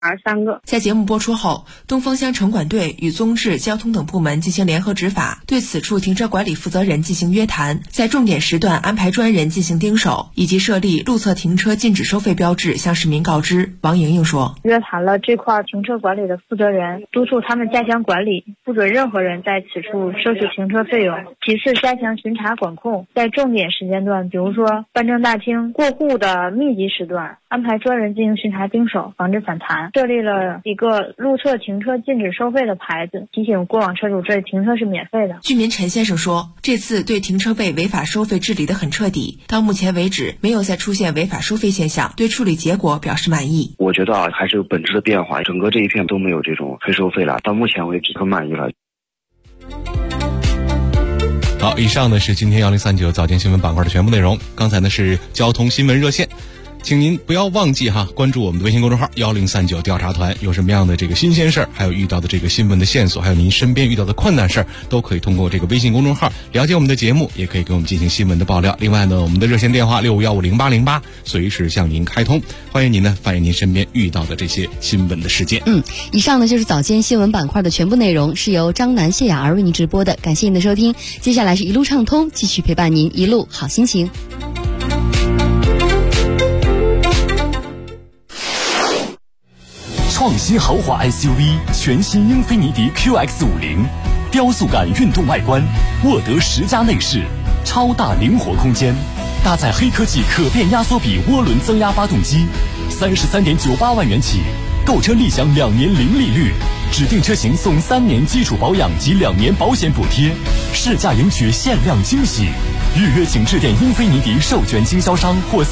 3个。 在节目播出后，东风乡城管队与综治、交通等部门进行联合执法，对此处停车管理负责人进行约谈，在重点时段安排专人进行盯守，以及设立路侧停车禁止收费标志向市民告知。王莹莹说， 约谈了这块停车管理的负责人，督促他们加强管理，不准任何人在此处收取停车费用。其次，加强巡查管控，在重点时间段，比如说办证大厅过户的密集时段，安排专人进行巡查盯守，防止反弹。设立了一个路侧停车禁止收费的牌子，提醒过往车主这里停车是免费的。 居民陈先生说，这次对停车位违法收费治理得很彻底，到目前为止没有再出现违法收费现象，对处理结果表示满意。 我觉得还是有本质的变化，整个这一片都没有这种黑收费了，到目前为止很满意了。 好，以上呢是今天1039早间新闻板块的全部内容。刚才呢是交通新闻热线，请您不要忘记关注我们的微信公众号1039调查团，有什么样的这个新鲜事儿，还有遇到的这个新闻的线索，还有您身边遇到的困难事儿，都可以通过这个微信公众号了解我们的节目，也可以给我们进行新闻的爆料。另外呢，我们的热线电话65150808随时向您开通，欢迎您呢反映您身边遇到的这些新闻的事件。 以上呢就是早间新闻板块的全部内容，是由张楠、谢雅儿为您直播的，感谢您的收听。接下来是一路畅通，继续陪伴您一路好心情。 创新豪华 SUV 全新英菲尼迪 QX50， 雕塑感运动外观，沃德10加内饰，超大灵活空间，搭载黑科技可变压缩比涡轮增压发动机，33.98万元起，购车立享2年零利率，指定车型送3年基础保养及2年保险补贴，试驾赢取限量惊喜。预约请致电英菲尼迪授权经销商或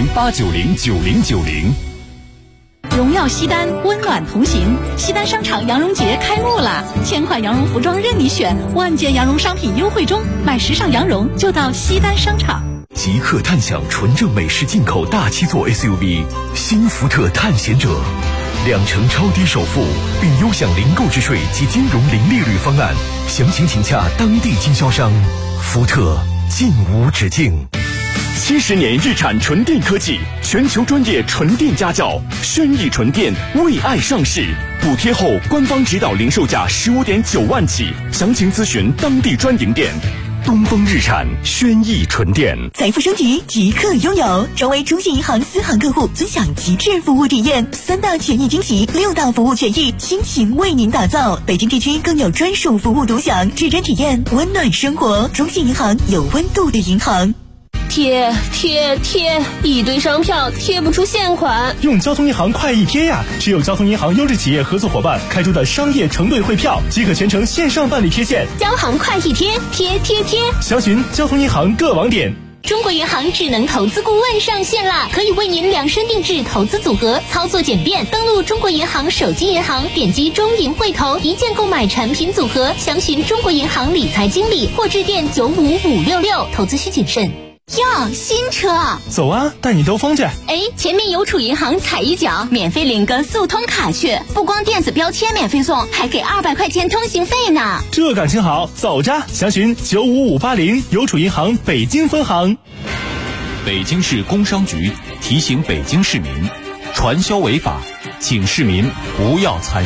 400-890-9090。 荣耀西单，温暖同行。西单商场羊绒节开幕了，1000款羊绒服装任你选，万件羊绒商品优惠中，买时尚羊绒就到西单商场。 即刻探享纯正美式进口大7座 SUV 新福特探险者，2成超低首付，并优享零购置税及金融零利率方案，详情请洽当地经销商。福特尽无止境。70年日产纯电科技，全球专业纯电家教，轩逸纯电为爱上市，补贴后官方指导零售价15.9万起，详情咨询当地专营店。东风日产轩逸纯电， 财富升级即刻拥有，成为中信银行私行客户，尊享极致服务体验，3大权益惊喜，6大服务权益倾情为您打造。北京地区更有专属服务独享，指针体验温暖生活。中信银行，有温度的银行。 贴，一堆商票贴不出现款。 用交通银行快易贴呀！只有交通银行优质企业合作伙伴开出的商业承兑汇票，即可全程线上办理贴现。 交行快易贴，贴。 详询交通银行各网点。 中国银行智能投资顾问上线啦，可以为您量身定制投资组合，操作简便。登录中国银行手机银行，点击中银汇投，一键购买产品组合。详询中国银行理财经理或致电95566。投资需谨慎。 哟，新车， 走啊，带你兜风去。 前面邮储银行踩一脚，免费领个速通卡去，不光电子标签免费送，还给200块钱通行费呢。 这感情好，走着。详询95580，邮储银行北京分行。 北京市工商局提醒北京市民，传销违法，请市民不要参与。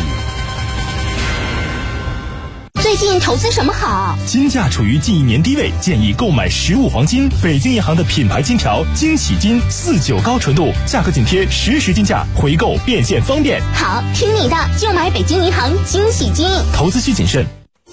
最近投资什么好？ 金价处于近1年低位，建议购买实物黄金。北京银行的品牌金条惊喜金49高纯度，价格紧贴实时金价，回购变现方便。 好，听你的，就买北京银行惊喜金。 投资需谨慎。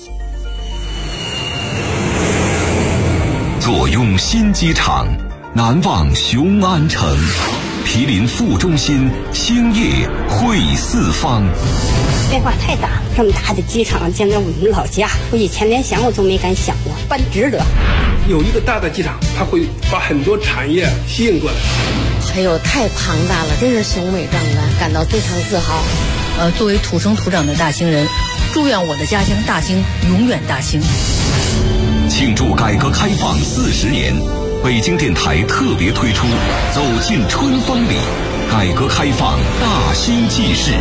坐拥新机场，难忘雄安城。毗邻副中心，兴业汇四方。 变化太大，这么大的机场，简直我们老家，我以前连想我都没敢想过，办值得。 有一个大的机场，它会把很多产业吸引过来。 哎呦，太庞大了，真是雄伟壮观，感到非常自豪。 作为土生土长的大兴人，祝愿我的家乡大兴永远大兴。 庆祝改革开放40年。北京电台特别推出走进春风里，改革开放大兴纪事。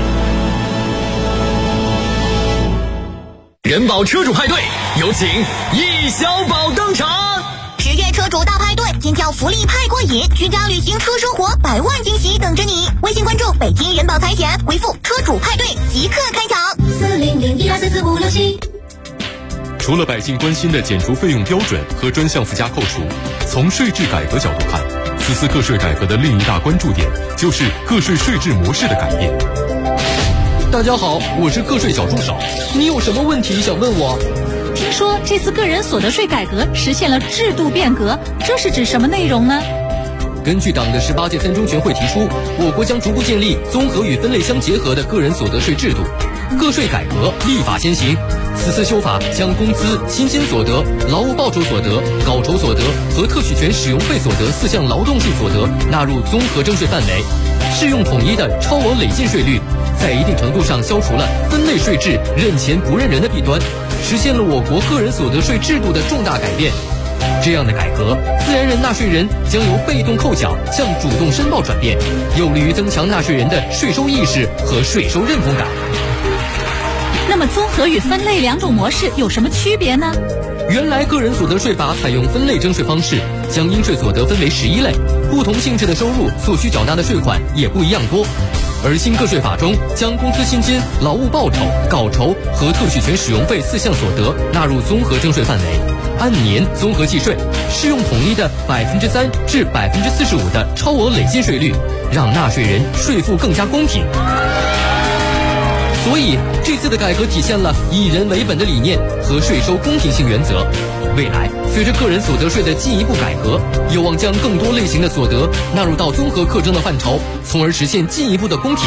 人保车主派对，有请易小宝登场。 10月车主主大派对，尖叫福利派过瘾，居家旅行车生活100万惊喜等着你。微信关注北京人保财险，回复车主派对即刻开抢。40012444567。 除了百姓关心的减除费用标准和专项附加扣除，从税制改革角度看，此次个税改革的另一大关注点就是个税税制模式的改变。 大家好，我是个税小助手，你有什么问题想问我？ 听说这次个人所得税改革实现了制度变革，这是指什么内容呢？ 根据党的18届三中全会提出，我国将逐步建立综合与分类相结合的个人所得税制度，个税改革立法先行。此次修法将工资、薪金所得、劳务报酬所得、稿酬所得和特许权使用费所得4项劳动性所得纳入综合征税范围，适用统一的超额累进税率，在一定程度上消除了分类税制认钱不认人的弊端，实现了我国个人所得税制度的重大改变。这样的改革，自然人纳税人将由被动扣缴向主动申报转变，有利于增强纳税人的税收意识和税收认同感。 那么综合与分类两种模式有什么区别呢？ 原来个人所得税法采用分类征税方式，将应税所得分为11类，不同性质的收入所需缴纳的税款也不一样多。而新个税法中，将工资、薪金、劳务报酬、稿酬和特许权使用费4项所得纳入综合征税范围，按年综合计税，适用统一的3%至45%的超额累进税率，让纳税人税负更加公平。所以这次的改革体现了以人为本的理念和税收公平性原则。未来随着个人所得税的进一步改革，有望将更多类型的所得纳入到综合课征的范畴，从而实现进一步的公平。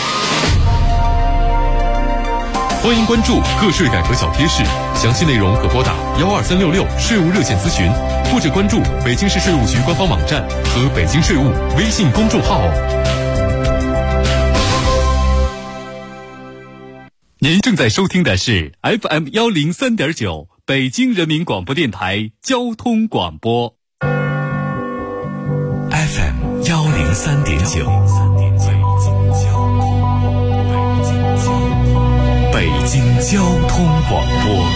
欢迎关注个税改革小贴士，详细内容可拨打12366税务热线咨询，或者关注北京市税务局官方网站和北京税务微信公众号。 您正在收听的是 FM 103.9北京人民广播电台交通广播。 FM 103.9，北京交通广播，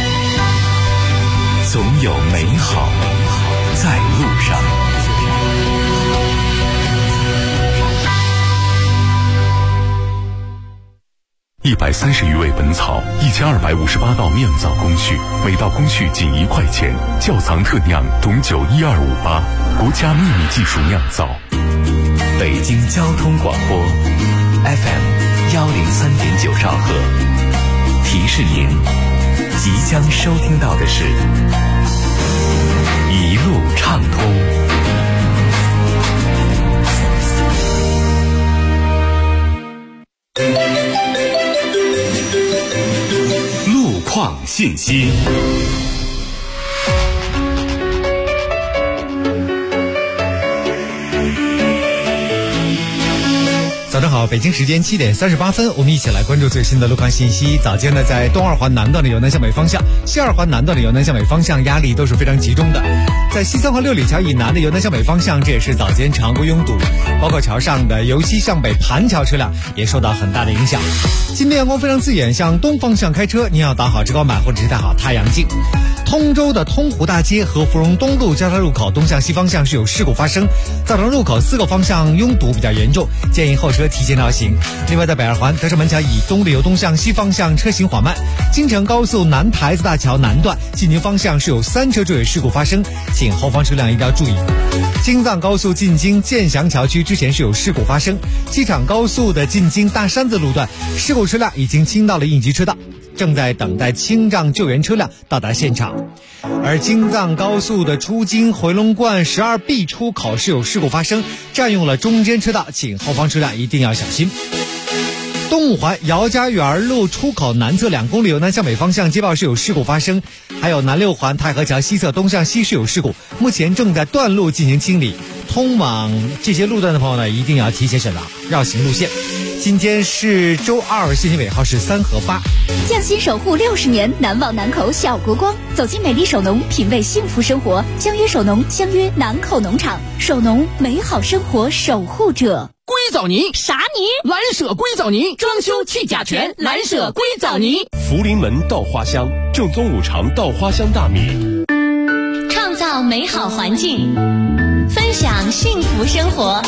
总有美好在路上。130余味本草，1258道酿造工序，每道工序仅1块钱。窖藏特酿董酒12588，国家秘密技术酿造。北京交通广播 FM 103.9兆赫，提示您，即将收听到的是一路畅通。况信息。 早上好，北京时间7点38分，我们一起来关注最新的路况信息。早间呢，在东二环南段的由南向北方向，西二环南段的由南向北方向压力都是非常集中的。在西三环六里桥以南的由南向北方向，这也是早间常规拥堵，包括桥上的由西向北盘桥车辆也受到很大的影响。今天阳光非常刺眼，向东方向开车，您要打好遮光板或者是戴好太阳镜。通州的通湖大街和芙蓉东路交叉入口东向西方向是有事故发生，造成入口4个方向拥堵比较严重，建议后车提前绕行。另外，在北二环德胜门桥以东的由东向西方向车行缓慢，京承高速南台子大桥南段进京方向是有3车坠毁事故发生，请后方车辆一定要注意。京藏高速进京建祥桥区之前是有事故发生，机场高速的进京大山子路段事故车辆已经倾到了应急车道，正在等待清障救援车辆到达现场。而京藏高速的出京回龙观12B 出口是有事故发生，占用了中间车道，请后方车辆一定要小心。东五环姚家园路出口南侧2公里由南向北方向接报是有事故发生，还有南六环太和桥西侧东向西是有事故，目前正在断路进行清理，通往这些路段的朋友呢，一定要提前选择绕行路线。今天是周二，现金尾号是3和8。 匠心守护60年，难忘南口小国光。走进美丽首农，品味幸福生活。相约首农，相约南口农场。首农，美好生活守护者。 硅藻泥啥泥？ 蓝舍硅藻泥，装修去甲醛，蓝舍硅藻泥。 福临门稻花香，正宗5常稻花香大米。 创造造美好环境，分享幸福生活。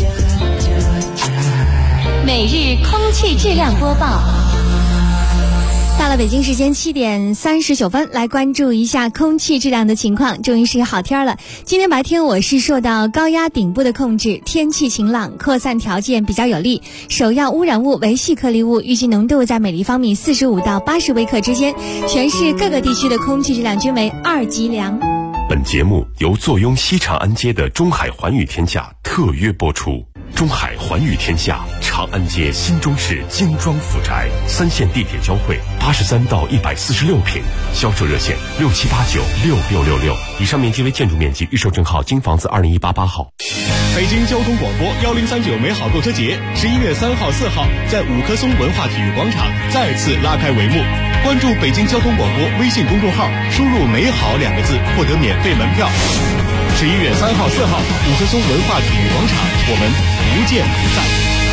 每日空气质量播报。 到了北京时间7点39分，来关注一下空气质量的情况。终于是好天了，今天白天我是受到高压顶部的控制，天气晴朗，扩散条件比较有利，首要污染物为细颗粒物，预计浓度在每立方米45到80微克之间，全市各个地区的空气质量均为2级良。 本节目由坐拥西长安街的中海环宇天下特约播出。中海环宇天下，长安街新中式精装复宅，3线地铁交汇，83到146平，销售热线67896666，以上面积为建筑面积，预售证号京房子20188号。 北京交通广播1039美好购车节11月3号、4号在五棵松文化体育广场再次拉开帷幕。关注北京交通广播微信公众号，输入“美好”2个字，获得免费门票。11月3号、4号，五棵松文化体育广场，我们不见不散。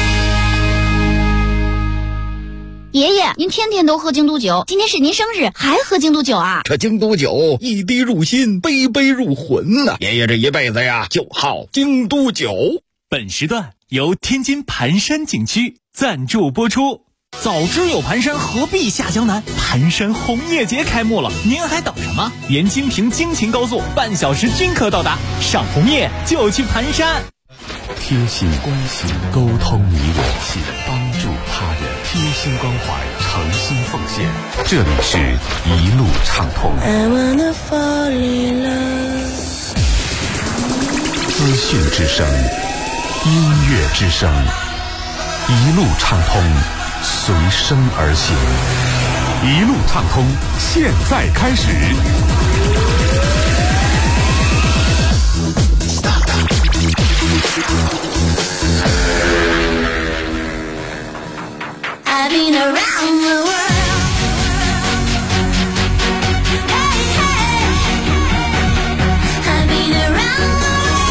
爷爷，您天天都喝京都酒，今天是您生日，还喝京都酒啊？ 这京都酒一滴入心，杯杯入魂呐！爷爷这一辈子呀，就好京都酒。 本时段由天津盘山景区赞助播出。早知有盘山，何必下江南？盘山红叶节开幕了，您还等什么？沿京平京秦高速半小时均可到达，赏红叶就去盘山。 贴心关心，沟通你我心，帮助他人，贴心关怀，诚心奉献。这里是一路畅通。资讯之声，音乐之声，一路畅通，随声而行。一路畅通，现在开始。 I've been around the world. I've been around the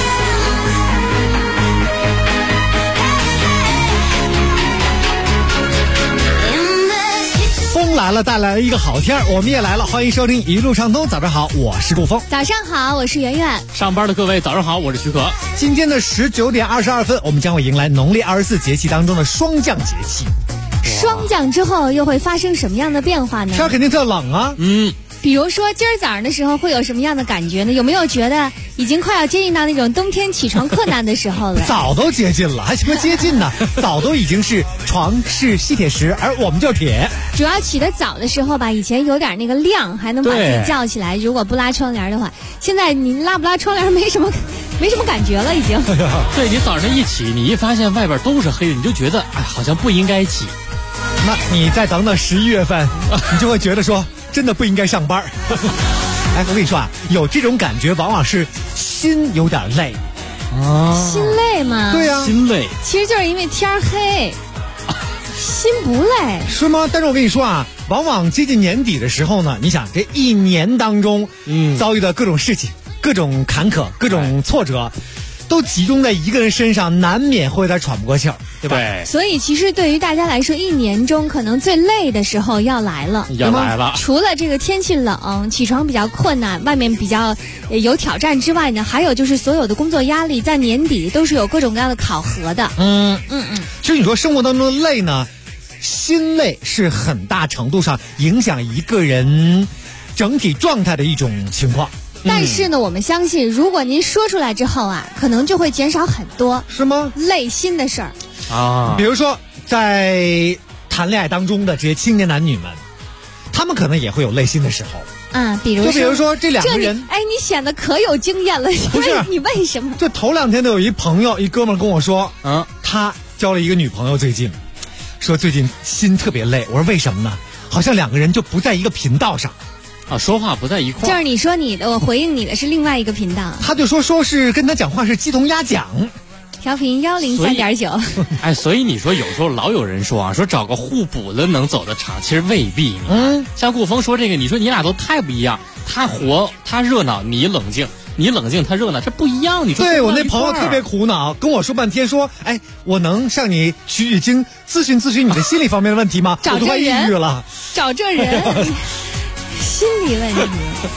world. 风来了，带来了一个好天，我们也来了，欢迎收听一路畅通。早上好，我是顾峰。 早上好，我是圆圆。 上班的各位早上好，我是徐可。 今天的19点22分，我们将会迎来农历24节气当中的霜降节气。 霜降之后又会发生什么样的变化呢？ 天肯定特冷啊。 比如说今儿早上的时候会有什么样的感觉呢？有没有觉得已经快要接近到那种冬天起床困难的时候了？ 早都接近了，还什么接近呢？早都已经是床是吸铁石，而我们就是铁。 主要起得早的时候吧，以前有点那个亮，还能把自己叫起来。如果不拉窗帘的话，现在你拉不拉窗帘没什么感觉了，已经。 对，你早上一起，你一发现外边都是黑的，你就觉得好像不应该起。 那你再等等11月份，你就会觉得说真的不应该上班。哎，我跟你说啊，有这种感觉往往是心有点累。 心累吗？ 对呀， 心累其实就是因为天黑，心不累是吗？但是我跟你说啊，往往接近年底的时候呢，你想这一年当中遭遇的各种事情，各种坎坷，各种挫折，都集中在一个人身上，难免会有点喘不过气儿，对吧？ 对。 所以其实对于大家来说，一年中可能最累的时候要来了。除了这个天气冷，起床比较困难，外面比较有挑战之外呢，还有就是所有的工作压力，在年底都是有各种各样的考核的。 其实你说生活当中的累呢，心累是很大程度上影响一个人整体状态的一种情况。 但是呢，我们相信，如果您说出来之后啊，可能就会减少很多， 是吗？ 累心的事儿啊，比如说在谈恋爱当中的这些青年男女们，他们可能也会有累心的时候啊。比如说这两个人， 哎，你显得可有经验了。 不是你为什么？ 就头2天都有一朋友，一哥们跟我说，他交了一个女朋友，最近说最近心特别累。我说为什么呢？好像两个人就不在一个频道上。 说话不在一块儿。 就是你说你的，我回应你的是另外一个频道。 他就说是跟他讲话是鸡同鸭讲。 调频103.9。 哎，所以你说有时候老有人说啊，说找个互补的能走得长，其实未必。像顾峰说这个，你说你俩都太不一样，他活他热闹，你冷静。你冷静，他热闹，这不一样。你说对，我那朋友特别苦恼，跟我说半天说，哎，我能向你取经咨询你的心理方面的问题吗？ 找这人， 我都快抑郁了。 找这人，心理问题。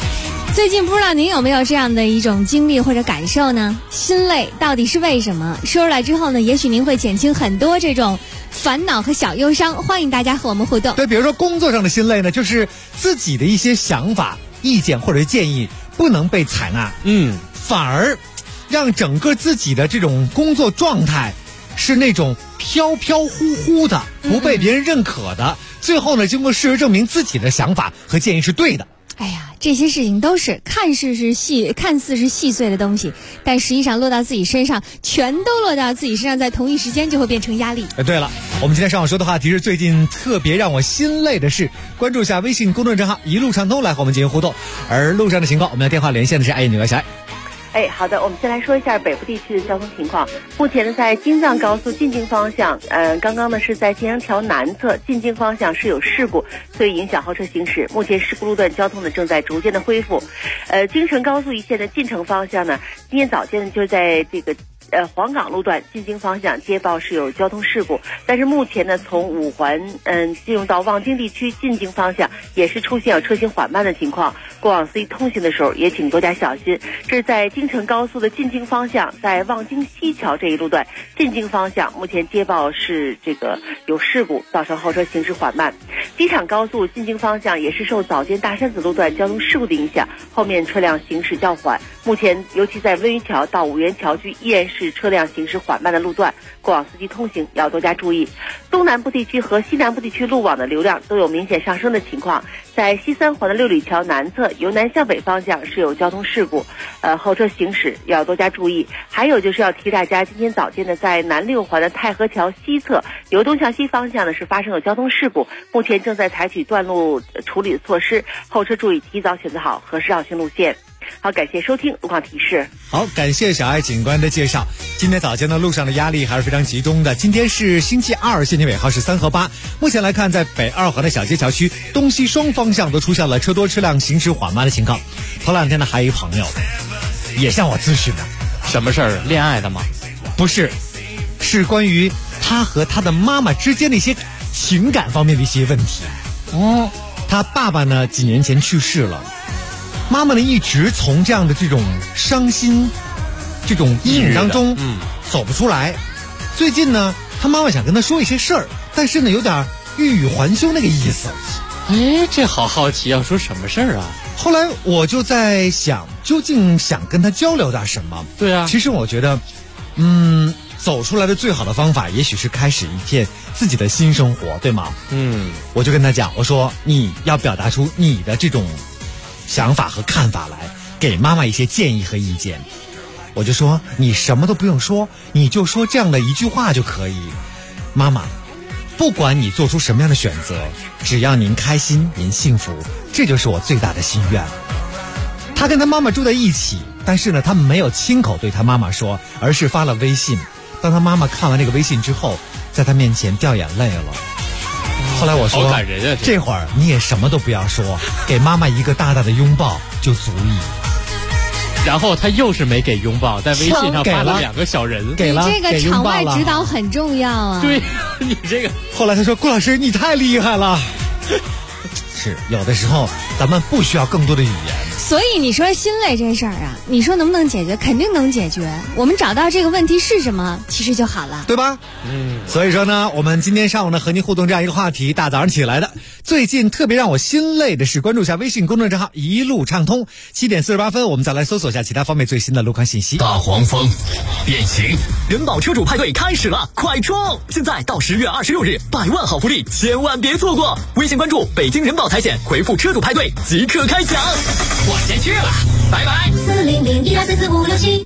最近不知道您有没有这样的一种经历或者感受呢？心累到底是为什么？说出来之后呢，也许您会减轻很多这种烦恼和小忧伤。欢迎大家和我们互动。 对，比如说工作上的心累呢，就是自己的一些想法、意见或者建议不能被采纳，反而让整个自己的这种工作状态是那种飘飘忽忽的，不被别人认可的。最后呢，经过事实证明自己的想法和建议是对的。 哎呀，这些事情都是看似是细碎的东西，但实际上落到自己身上，全都落到自己身上，在同一时间就会变成压力。 对了，我们今天上午说的话题是最近特别让我心累的事，关注一下微信公众账号一路畅通来和我们进行互动。而路上的情况，我们的电话连线的是爱女儿小爱。 好的，我们先来说一下北部地区的交通情况。目前呢，在京藏高速进京方向，刚刚呢是在金阳桥南侧进京方向是有事故，所以影响后车行驶。目前事故路段交通呢正在逐渐的恢复。京承高速一线的进城方向呢，今天早间呢就是在这个黄岗路段进京方向接报是有交通事故，但是目前呢从五环进入到望京地区进京方向也是出现有车行缓慢的情况，过往司机通行的时候也请多加小心。这是在京承高速的进京方向，在望京西桥这一路段进京方向，目前接报是这个有事故，造成后车行驶缓慢。机场高速进京方向也是受早间大山子路段交通事故的影响，后面车辆行驶较缓，目前尤其在温榆桥到五原桥区依然是车辆行驶缓慢的路段，过往司机通行要多加注意。东南部地区和西南部地区路网的流量都有明显上升的情况，在西三环的六里桥南侧由南向北方向是有交通事故，后车行驶要多加注意。还有就是要提大家，今天早间呢，在南六环的太和桥西侧由东向西方向呢是发生了交通事故，目前正在采取断路处理的措施，后车注意提早选择好合适绕行路线。好，感谢收听路况提示。 好，感谢小爱警官的介绍。今天早间呢，路上的压力还是非常集中的。今天是星期二，限行尾号是3和8。目前来看，在北二环的小街桥区东西双方向都出现了车多车辆行驶缓慢的情况。头两天呢，还有一朋友也向我咨询的， 什么事儿？恋爱的吗？ 不是，是关于他和他的妈妈之间的一些情感方面的一些问题。他爸爸呢几年前去世了。妈妈呢一直从这样的这种伤心这种阴影当中走不出来。最近呢，他妈妈想跟他说一些事儿，但是呢有点欲语还休那个意思。 这好好奇，要说什么事儿啊？ 后来我就在想，究竟想跟他交流点什么？ 对啊， 其实我觉得走出来的最好的方法也许是开始一片自己的新生活，对吗？我就跟他讲，我说你要表达出你的这种想法和看法来，给妈妈一些建议和意见。我就说你什么都不用说，你就说这样的一句话就可以：妈妈，不管你做出什么样的选择，只要您开心您幸福，这就是我最大的心愿。他跟他妈妈住在一起，但是呢他没有亲口对他妈妈说，而是发了微信。当他妈妈看完这个微信之后，在他面前掉眼泪了。后来我说， 好感人啊， 这会儿你也什么都不要说，给妈妈一个大大的拥抱就足以。 然后他又是没给拥抱，在微信上发了2个小人， 给了， 你这个场外指导很重要啊。 对，你这个。 后来他说，顾老师你太厉害了。是，有的时候咱们不需要更多的语言。 所以你说心累这事儿啊，你说能不能解决？肯定能解决。我们找到这个问题是什么，其实就好了， 对吧？所以说呢，我们今天上午呢和您互动这样一个话题，大早上起来的，最近特别让我心累的是，关注一下微信公众账号一路畅通。7点48分，我们再来搜索一下其他方面最新的路况信息。 大黄蜂变形， 人保车主派对开始了，快冲！现在到10月26日，100万好福利，千万别错过！微信关注北京人保财险，回复车主派对即刻开奖。我先去了，拜拜。 400-1244567。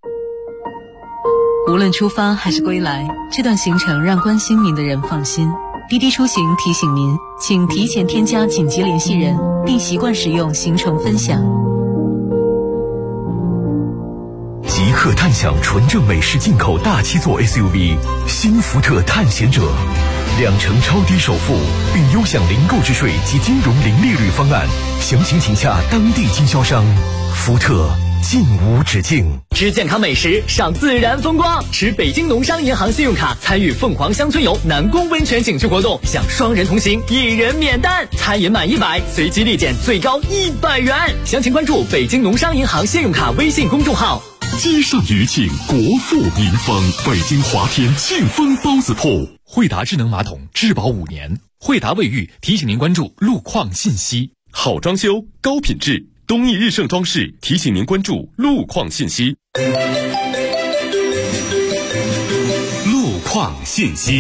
无论出发还是归来，这段行程让关心您的人放心。滴滴出行提醒您，请提前添加紧急联系人，并习惯使用行程分享。 极客探享纯正美式进口大7座 SUV 新福特探险者，2成超低首付，并优享零购置税及金融零利率方案，详情请洽当地经销商。福特尽无止境。 吃健康美食，赏自然风光，持北京农商银行信用卡参与凤凰乡村游南宫温泉景区活动，享双人同行，1人免单，餐饮满100随机立减最高100元。详情关注北京农商银行信用卡微信公众号。 街上余庆，国富民丰，北京华天庆丰包子铺。 惠达智能马桶质保5年，惠达卫浴提醒您关注路况信息。 好装修，高品质，东益日盛装饰提醒您关注路况信息。路况信息。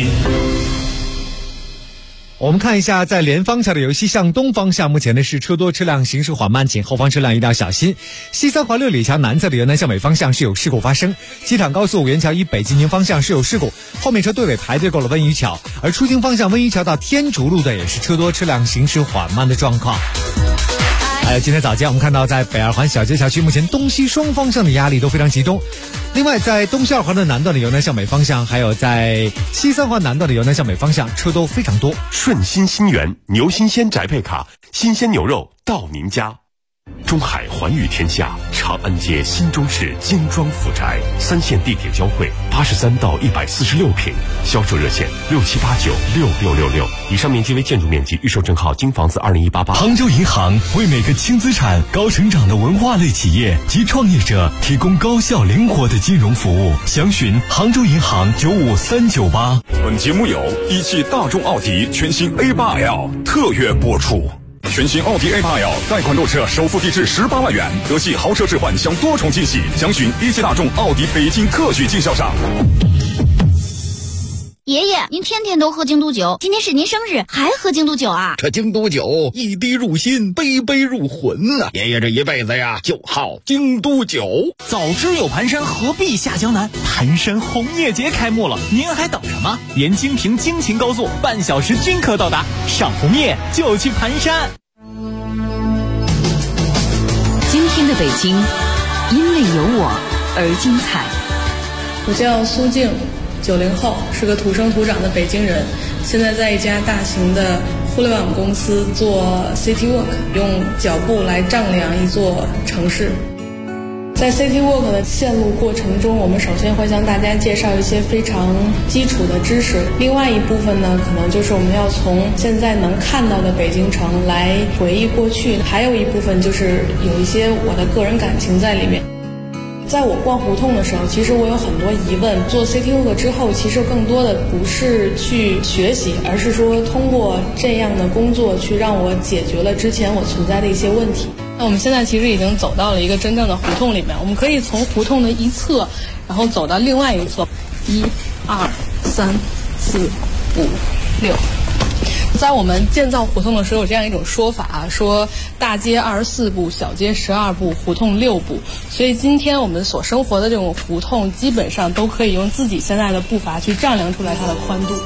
我们看一下，在连方桥的由西向东方向，目前呢是车多车辆行驶缓慢，请后方车辆一定要小心。西三环6里桥南侧的由南向北方向是有事故发生，机场高速五元桥以北进行方向是有事故，后面车队尾排队过了温榆桥，而出行方向温榆桥到天竺路的也是车多车辆行驶缓慢的状况。还有今天早间我们看到，在北二环小街小区，目前东西双方向的压力都非常集中。另外，在东西二环的南段的由南向北方向，还有在西三环南段的由南向北方向，车都非常多。 顺心新源牛新鲜宅配卡，新鲜牛肉到您家。中海环宇天下，长安街新中式精装府宅，3线地铁交汇，83到146平，销售热线67896666。以上面积为建筑面积，预售证号京房子20188。 杭州银行为每个轻资产、高成长的文化类企业及创业者提供高效灵活的金融服务，详询杭州银行95398。 本节目由一汽大众奥迪全新 A8L 特约播出。全新奥迪 A8L 贷款购车首付低至18万元，德系豪车置换享多重惊喜，详询一汽大众奥迪北京特许经销商。 爷爷，您天天都喝京都酒，今天是您生日，还喝京都酒啊？ 这京都酒一滴入心，杯杯入魂呐！爷爷这一辈子呀，就好京都酒。 早知有盘山，何必下江南？盘山红叶节开幕了，您还等什么？沿京平京秦高速半小时均可到达，赏红叶就去盘山。 今天的北京，因为有我而精彩。 我叫苏静，90后，是个土生土长的北京人，现在在一家大型的互联网公司做 City Walk， 用脚步来丈量一座城市。在 City Walk 的线路过程中，我们首先会向大家介绍一些非常基础的知识，另外一部分呢，可能就是我们要从现在能看到的北京城来回忆过去，还有一部分就是有一些我的个人感情在里面。在我逛胡同的时候，其实我有很多疑问。做 City Walk 之后，其实更多的不是去学习，而是说通过这样的工作去让我解决了之前我存在的一些问题。那我们现在其实已经走到了一个真正的胡同里面，我们可以从胡同的一侧，然后走到另外一侧，1、2、3、4、5、6。在我们建造胡同的时候，有这样一种说法，说大街24步，小街12步，胡同6步。所以今天我们所生活的这种胡同，基本上都可以用自己现在的步伐去丈量出来它的宽度。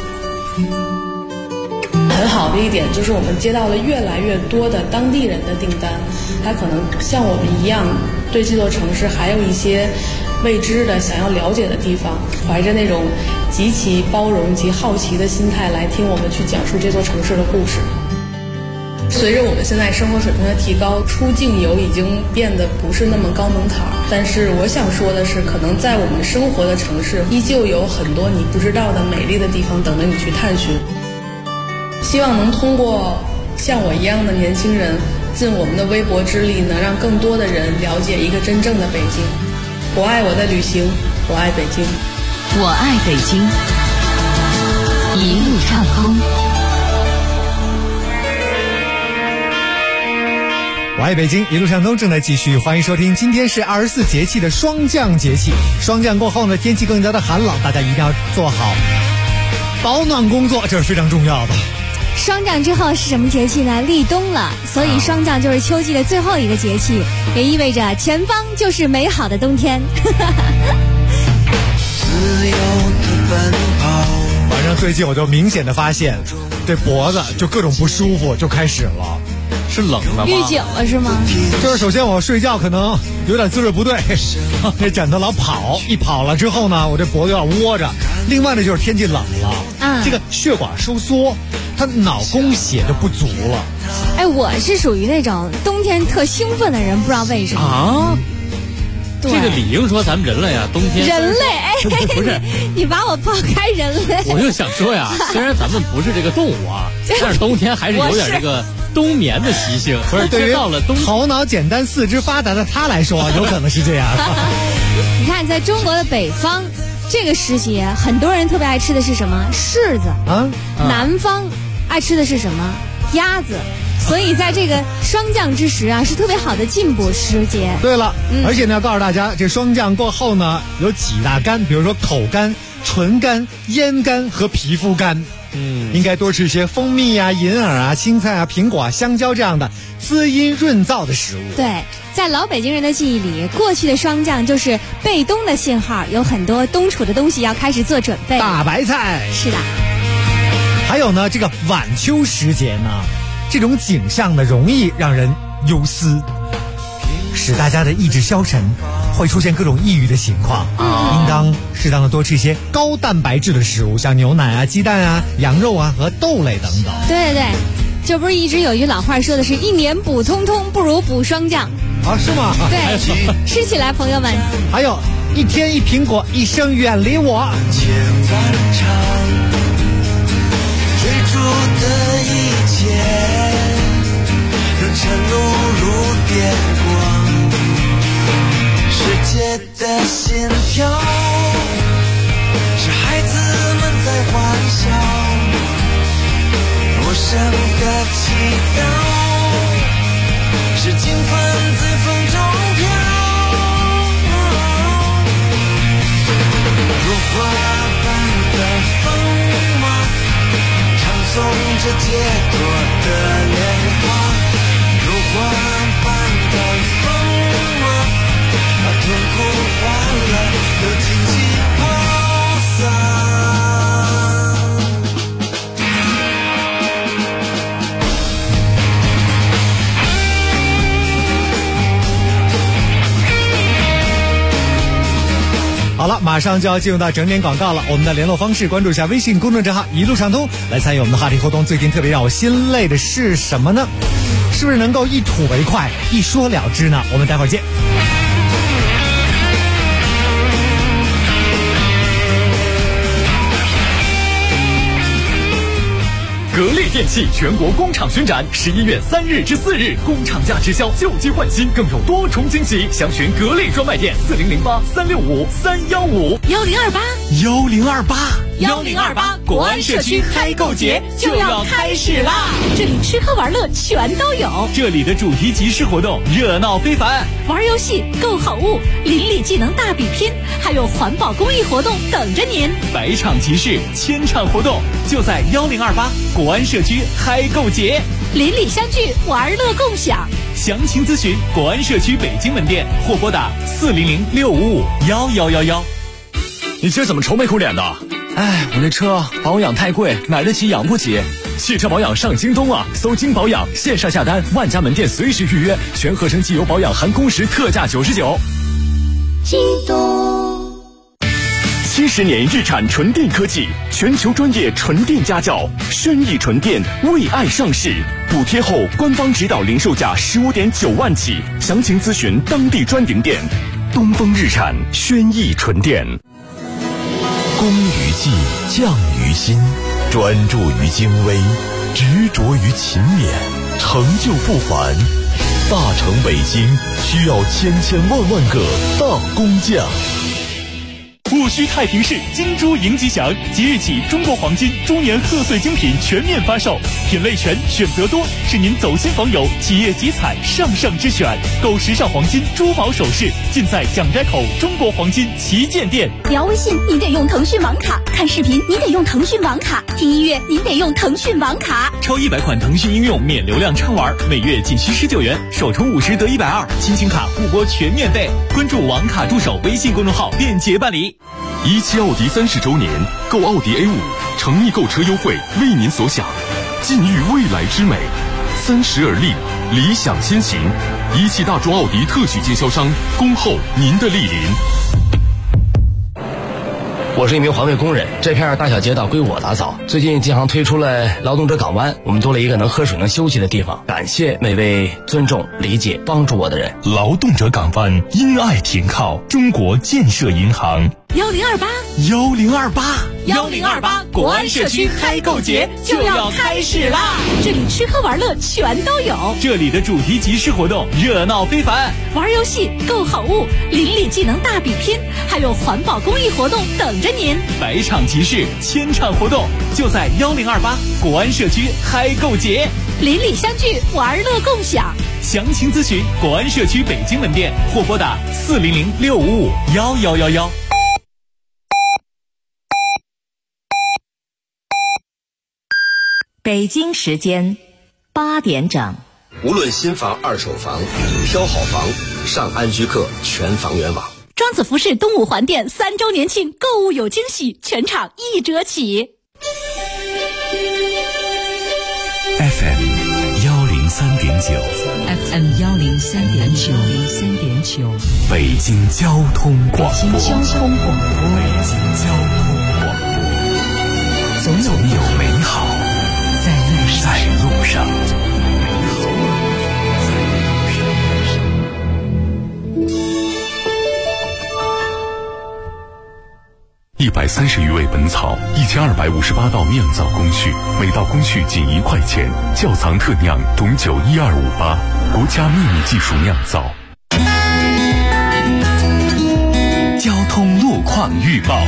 很好的一点就是我们接到了越来越多的当地人的订单，他可能像我们一样，对这座城市还有一些未知的想要了解的地方，怀着那种极其包容及好奇的心态来听我们去讲述这座城市的故事。随着我们现在生活水平的提高，出境游已经变得不是那么高门槛，但是我想说的是，可能在我们生活的城市依旧有很多你不知道的美丽的地方等着你去探寻。希望能通过像我一样的年轻人尽我们的微薄之力，能让更多的人了解一个真正的北京。我爱我的旅行，我爱北京， 我爱北京，一路畅通。 我爱北京，一路畅通正在继续，欢迎收听。今天是24节气的霜降节气，霜降过后呢，天气更加的寒冷，大家一定要做好保暖工作，这是非常重要的。 霜降之后是什么节气呢？立冬了，所以霜降就是秋季的最后一个节气，也意味着前方就是美好的冬天。 反正最近我就明显的发现，这脖子就各种不舒服就开始了。 是冷了吗？ 预警了是吗？ 就是首先我睡觉可能有点姿势不对，这枕头老跑，一跑了之后呢，我这脖子有点窝着。另外呢，就是天气冷了，这个血管收缩，它脑供血就不足了。 哎，我是属于那种冬天特兴奋的人，不知道为什么啊。 这个理应说咱们人类啊，冬天人类不是你把我抛开人类， 我就想说呀，虽然咱们不是这个动物啊，但是冬天还是有点这个冬眠的习性。 不是，对于到了冬， 头脑简单、四肢发达的他来说，有可能是这样。 你看，在中国的北方，这个时节，很多人特别爱吃的是什么？柿子啊。南方爱吃的是什么？鸭子。所以在这个霜降之时啊，是特别好的进补时节。 对了，而且呢，要告诉大家，这霜降过后呢，有几大干，比如说口干、唇干、咽干和皮肤干。应该多吃一些蜂蜜啊、银耳啊、青菜啊、苹果啊、香蕉这样的滋阴润燥的食物。 对，在老北京人的记忆里，过去的霜降就是备冬的信号，有很多冬储的东西要开始做准备。 大白菜。 是的。 还有呢，这个晚秋时节呢，这种景象呢，容易让人忧思，使大家的意志消沉，会出现各种抑郁的情况。应当适当的多吃一些高蛋白质的食物，像牛奶啊、鸡蛋啊、羊肉啊和豆类等等。 对对对，这不是一直有一句老话说的是一年补通通不如补霜降啊？是吗？ 对，吃起来，朋友们。 还有一天一苹果，一生远离我。 千万场追逐的一切，让前路如电光。世界的心跳，是孩子们在欢笑，陌生的祈祷，是金粉在风中飘。如花般的风吗？唱诵着解脱的莲花。如花般的风吗？把痛苦欢乐都尽情抛洒。 好了，马上就要进入到整点广告了。我们的联络方式，关注一下微信公众账号一路畅通，来参与我们的话题活动。最近特别让我心累的是什么呢？是不是能够一吐为快，一说了之呢？我们待会儿见。 格力电器全国工厂巡展，11月3日至4日，工厂价直销，旧机换新，更有多重惊喜。详询格力专卖店4008-365-315。1028 国安社区嗨购节就要开始啦！ 这里吃喝玩乐全都有， 这里的主题集市活动热闹非凡， 玩游戏、购好物、邻里技能大比拼，还有环保公益活动等着您。 百场集市，千场活动，就在1028国安社区嗨购节， 邻里相聚，玩乐共享。 详情咨询国安社区北京门店或拨打400-655-1111。 你今儿怎么愁眉苦脸的？ 哎，我这车保养太贵，买得起养不起。 汽车保养上京东啊，搜京保养，线上下单，万家门店随时预约，全合成机油保养含工时特价99。 京东 70年日产纯电科技，全球专业纯电家教，轩逸纯电为爱上市，补贴后官方指导零售价15.9万起，详情咨询当地专营店。东风日产轩逸纯电。 工于技，匠于心，专注于精微，执着于勤勉，成就不凡。大成北京需要千千万万个大工匠。 戊戌太平市金猪迎吉祥，即日起中国黄金猪年贺岁精品全面发售，品类全，选择多，是您走亲访友、企业集采上上之选。购时尚黄金珠宝首饰，尽在蒋斋口中国黄金旗舰店。 聊微信你得用腾讯网卡，看视频你得用腾讯网卡，听音乐您得用腾讯网卡。 超100款腾讯应用免流量畅玩，每月仅需19元，首充50得120，亲情卡互拨全免费。关注网卡助手微信公众号便捷办理。 17奥迪30周年，购奥迪 A5，诚意购车优惠为您所想，尽欲未来之美。30而立，理想先行。17大众奥迪特许经销商，恭候您的莅临。 我是一名环卫工人，这片大小街道归我打扫。最近经常推出了劳动者港湾，我们多了一个能喝水能休息的地方。感谢每位尊重、理解、帮助我的人。 劳动者港湾，因爱停靠，中国建设银行。 1028国安社区开购节就要开始啦！ 这里吃喝玩乐全都有， 这里的主题集市活动热闹非凡， 玩游戏、购好物、邻里技能大比拼，还有环保公益活动等着您。 百场集市，千场活动，就在1028国安社区开购节， 邻里相聚，玩乐共享。 详情咨询国安社区北京门店或拨打400-655-1111。 北京时间8点整。 无论新房、二手房，挑好房，上安居客全房源网。 庄子服饰东五环店3周年庆，购物有惊喜，全场1折起。 FM 103.9 FM 103.9 北京交通广播。总有美好在路上。130余味本草，1258道酿造工序，每道工序仅1块钱。窖藏特酿董酒12588，国家秘密技术酿造。交通路况预报。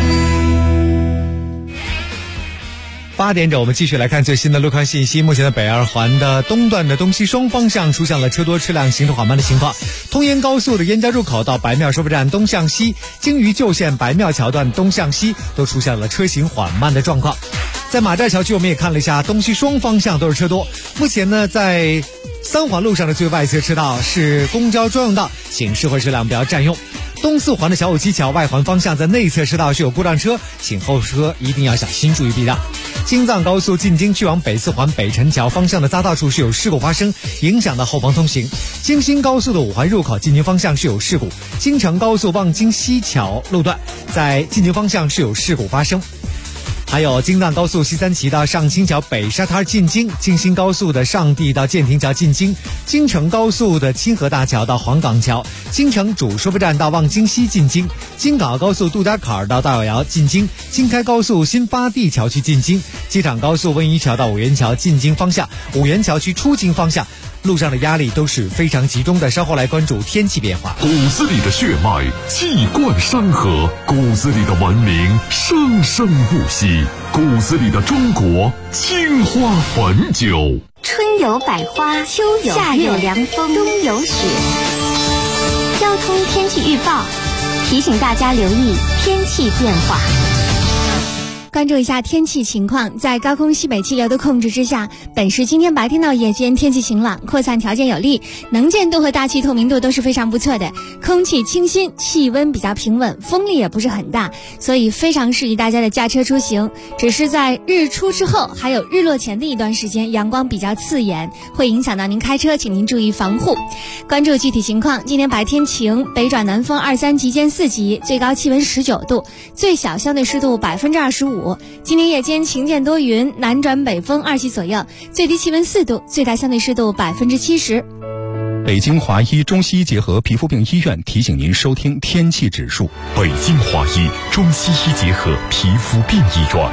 8点整，我们继续来看最新的路况信息。目前的北二环的东段的东西双方向出现了车多车辆行驶缓慢的情况。通燕高速的燕家入口到白庙收费站东向西，京渝旧线白庙桥段东向西都出现了车行缓慢的状况。在马寨桥区我们也看了一下，东西双方向都是车多。目前呢，在3环路上的最外侧车道是公交专用道，请社会车辆不要占用。东4环的小武七桥外环方向在内侧车道是有故障车，请后车一定要小心注意避让。京藏高速进京去往北4环北辰桥方向的匝道处是有事故发生，影响到后方通行。京新高速的5环入口进京方向是有事故，京承高速望京西桥路段在进京方向是有事故发生。还有京藏高速西三旗到上清桥北沙滩进京，京新高速的上地到建亭桥进京，京承高速的清河大桥到黄岗桥，京承主收费站到望京西进京，京港澳高速杜家坎到大咬窑进京，京开高速新发地桥区进京，机场高速温榆桥到五原桥进京方向，五原桥区出京方向路上的压力都是非常集中的。稍后来关注天气变化。 骨子里的血脉气贯山河，骨子里的文明生生不息，骨子里的中国青花汾酒。 春有百花，秋有夏有凉风，冬有雪。交通天气预报提醒大家留意天气变化。 关注一下天气情况，在高空西北气流的控制之下，本市今天白天到夜间天气晴朗，扩散条件有利，能见度和大气透明度都是非常不错的，空气清新，气温比较平稳，风力也不是很大，所以非常适宜大家的驾车出行。只是在日出之后还有日落前的一段时间，阳光比较刺眼，会影响到您开车，请您注意防护。关注具体情况，今天白天晴，北转南风2、3级间4级，最高气温19度，最小相对湿度25%。今天夜间晴间多云，南转北风2级左右，最低气温4度，最大相对湿度70%。 北京华医中西医结合皮肤病医院提醒您收听天气指数。 北京华医中西医结合皮肤病医院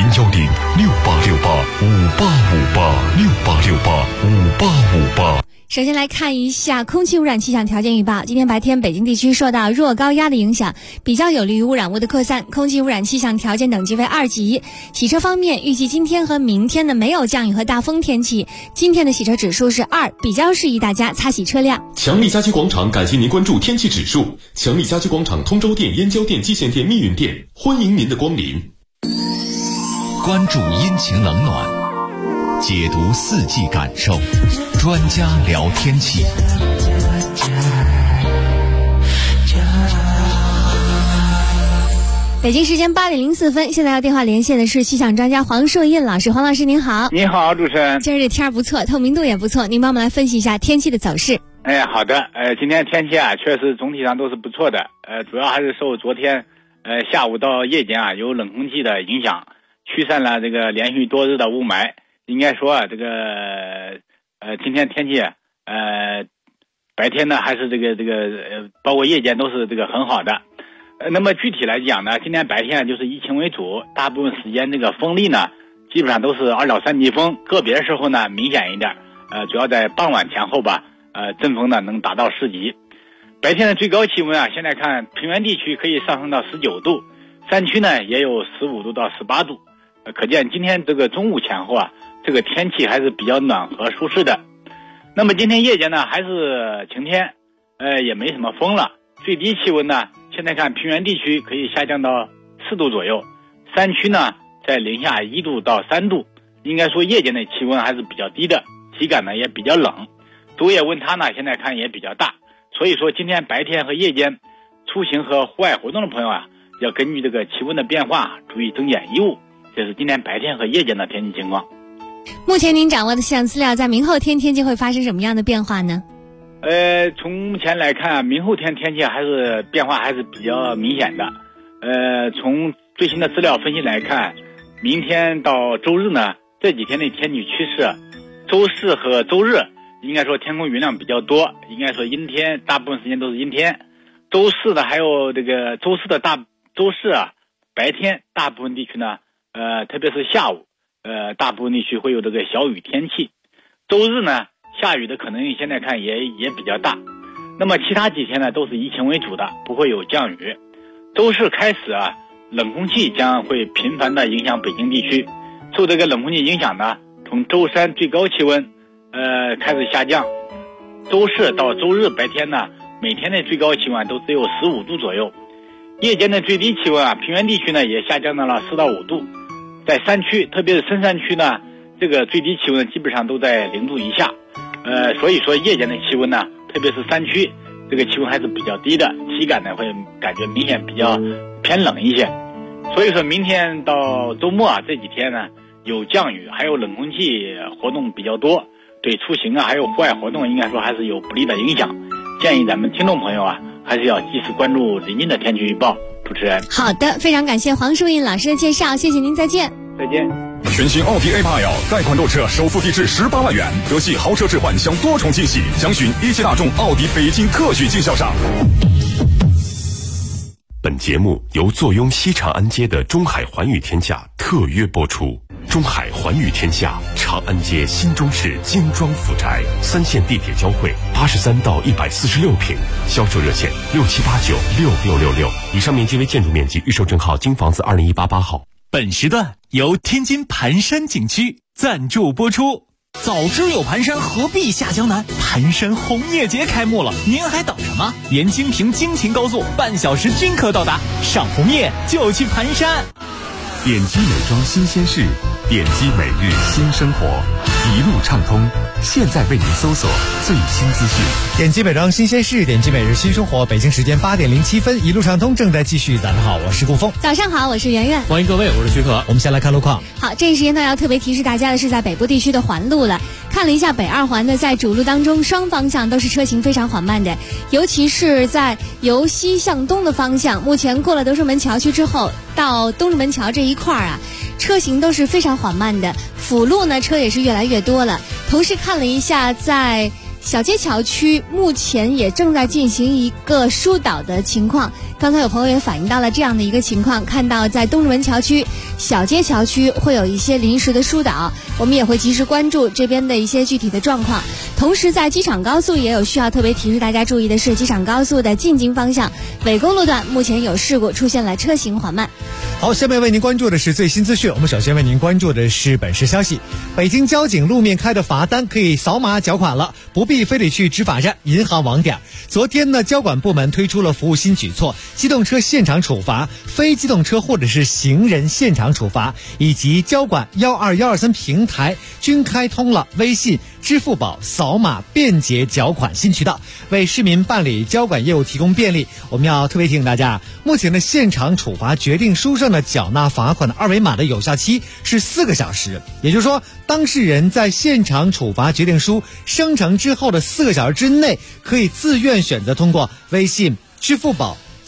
，010-6868-5858，6858-5858。 首先来看一下空气污染气象条件预报。今天白天北京地区受到弱高压的影响，比较有利于污染物的扩散，空气污染气象条件等级为2级。洗车方面，预计今天和明天呢没有降雨和大风天气，今天的洗车指数是2，比较适宜大家擦洗车辆。 强力家居广场感谢您关注天气指数。强力家居广场通州店、燕郊店、蓟县店、密云店，欢迎您的光临。 关注阴晴冷暖，解读4季感受，专家聊天气。 北京时间8点04分，现在要电话连线的是气象专家黄硕印老师。黄老师您好。 你好，主持人。 今儿这天不错，透明度也不错，您帮我们来分析一下天气的走势。 好的，今天天气啊，确实总体上都是不错的，主要还是受昨天下午到夜间啊，由冷空气的影响，驱散了这个连续多日的雾霾。应该说啊，这个今天天气白天呢还是包括夜间都是这个很好的。那么具体来讲呢，今天白天就是以晴为主，大部分时间这个风力呢基本上都是2到3级风，个别时候呢明显一点，主要在傍晚前后吧，阵风呢能达到4级。白天的最高气温啊，现在看平原地区可以上升到19度，山区呢也有15度到18度，可见今天这个中午前后啊，这个天气还是比较暖和舒适的。那么今天夜间呢还是晴天，也没什么风了，最低气温呢现在看平原地区可以下降到4度左右，山区呢在零下1度到3度，应该说夜间的气温还是比较低的，体感呢也比较冷，昼夜温差呢现在看也比较大。所以说今天白天和夜间出行和户外活动的朋友啊，要根据这个气温的变化注意增减衣物。这是今天白天和夜间的天气情况。 目前您掌握的气象资料，在明后天天气会发生什么样的变化呢？ 从目前来看，明后天天气还是变化还是比较明显的。从最新的资料分析来看，明天到周日呢，这几天的天气趋势，周四和周日应该说天空云量比较多，应该说阴天，大部分时间都是阴天。周四的还有这个周四啊，白天大部分地区呢，特别是下午，大部分地区会有这个小雨天气。周日呢，下雨的可能性现在看也比较大。那么其他几天呢，都是以晴为主的，不会有降雨。周四开始啊，冷空气将会频繁的影响北京地区。受这个冷空气影响呢，从周三最高气温开始下降，周四到周日白天呢，每天的最高气温都只有15度左右，夜间的最低气温啊，平原地区呢也下降到了4到5度，在山区，特别是深山区呢，这个最低气温基本上都在0度以下，所以说夜间的气温呢，特别是山区，这个气温还是比较低的，体感呢会感觉明显比较偏冷一些。所以说明天到周末啊，这几天呢有降雨，还有冷空气活动比较多，对出行啊还有户外活动应该说还是有不利的影响。建议咱们听众朋友啊，还是要及时关注临近的天气预报。主持人， 好的，非常感谢黄树印老师的介绍，谢谢您，再见。 再见。 全新奥迪 A8L 贷款购车首付低至18万元，德系豪车置换享多重惊喜，详询一汽大众奥迪北京特许经销商。 本节目由坐拥西长安街的中海环宇天下特约播出。中海环宇天下长安街新中式精装府宅，3线地铁交汇，83到146平，销售热线67896666，以上面积为建筑面积，预售证号京房子20188号。 本时段由天津盘山景区赞助播出。早知有盘山，何必下江南？盘山红叶节开幕了，您还等什么？沿京平京秦高速半小时均可到达，赏红叶就去盘山。 点击美妆新鲜事，点击每日新生活，一路畅通，现在为您搜索最新资讯。 点击美妆新鲜事，点击每日新生活。北京时间8点07分，一路畅通正在继续。早上好，我是顾峰。 早上好，我是圆圆。 欢迎各位，我是徐可。 我们先来看路况。 好，这一时间呢要特别提示大家的是，在北部地区的环路了。看了一下北2环呢，在主路当中双方向都是车行非常缓慢的，尤其是在由西向东的方向，目前过了德胜门桥区之后，到东直门桥这一块啊，车行都是非常缓慢的。辅路呢，车也是越来越多了。同时看了一下，在小街桥区目前也正在进行一个疏导的情况。刚才有朋友也反映到了这样的一个情况，看到在东直门桥区、小街桥区会有一些临时的疏导，我们也会及时关注这边的一些具体的状况。同时在机场高速也有需要特别提示大家注意的是，机场高速的进京方向纬公路段目前有事故，出现了车行缓慢。 好，下面为您关注的是最新资讯。我们首先为您关注的是本市消息：北京交警路面开的罚单可以扫码缴款了，不必非得去执法站、银行网点。昨天呢，交管部门推出了服务新举措，机动车现场处罚、非机动车或者是行人现场处罚，以及交管12123平台均开通了微信、支付宝扫码便捷缴款新渠道，为市民办理交管业务提供便利。我们要特别提醒大家，目前的现场处罚决定书上的缴纳罚款的二维码的有效期是4个小时，也就是说，当事人在现场处罚决定书生成之后的4个小时之内，可以自愿选择通过微信、支付宝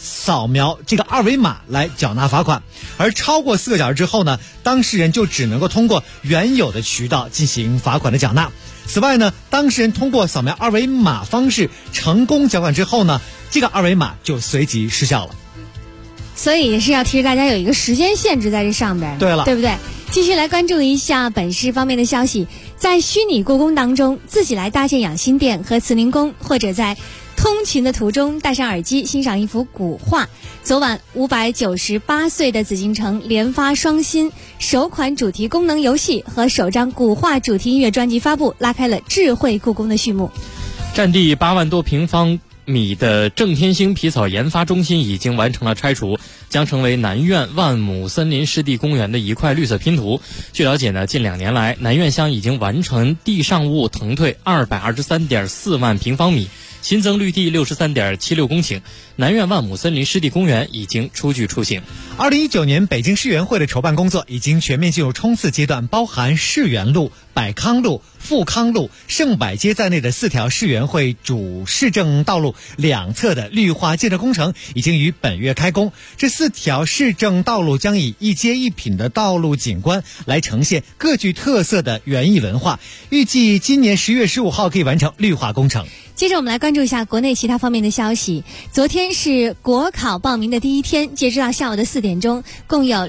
扫描这个二维码来缴纳罚款，而超过4个小时之后呢，当事人就只能够通过原有的渠道进行罚款的缴纳。此外呢，当事人通过扫描二维码方式成功缴款之后呢，这个二维码就随即失效了。 所以也是要提示大家有一个时间限制在这上边， 对了， 对不对？继续来关注一下本市方面的消息，在虚拟故宫当中，自己来搭建养心殿和慈宁宫，或者在通勤的途中戴上耳机欣赏一幅古画。昨晚598岁的紫禁城连发双新，首款主题功能游戏和首张古画主题音乐专辑发布，拉开了智慧故宫的序幕。 占地8万多平方米的郑天兴皮草研发中心已经完成了拆除，将成为南苑万亩森林湿地公园的一块绿色拼图。据了解呢，近2年来，南苑乡已经完成地上物腾退223.4万平方米，新增绿地63.76公顷，南苑万亩森林湿地公园已经初具雏形。 2019年北京市园会的筹办工作已经全面进入冲刺阶段，包含市园路、百康路、富康路、盛百街在内的4条市园会主市政道路两侧的绿化建设工程已经于本月开工。这4条市政道路将以一街一品的道路景观来呈现各具特色的园艺文化，预计今年10月15号可以完成绿化工程。 接着我们来关注一下国内其他方面的消息。昨天是国考报名的第一天，截止到下午的4点钟，共有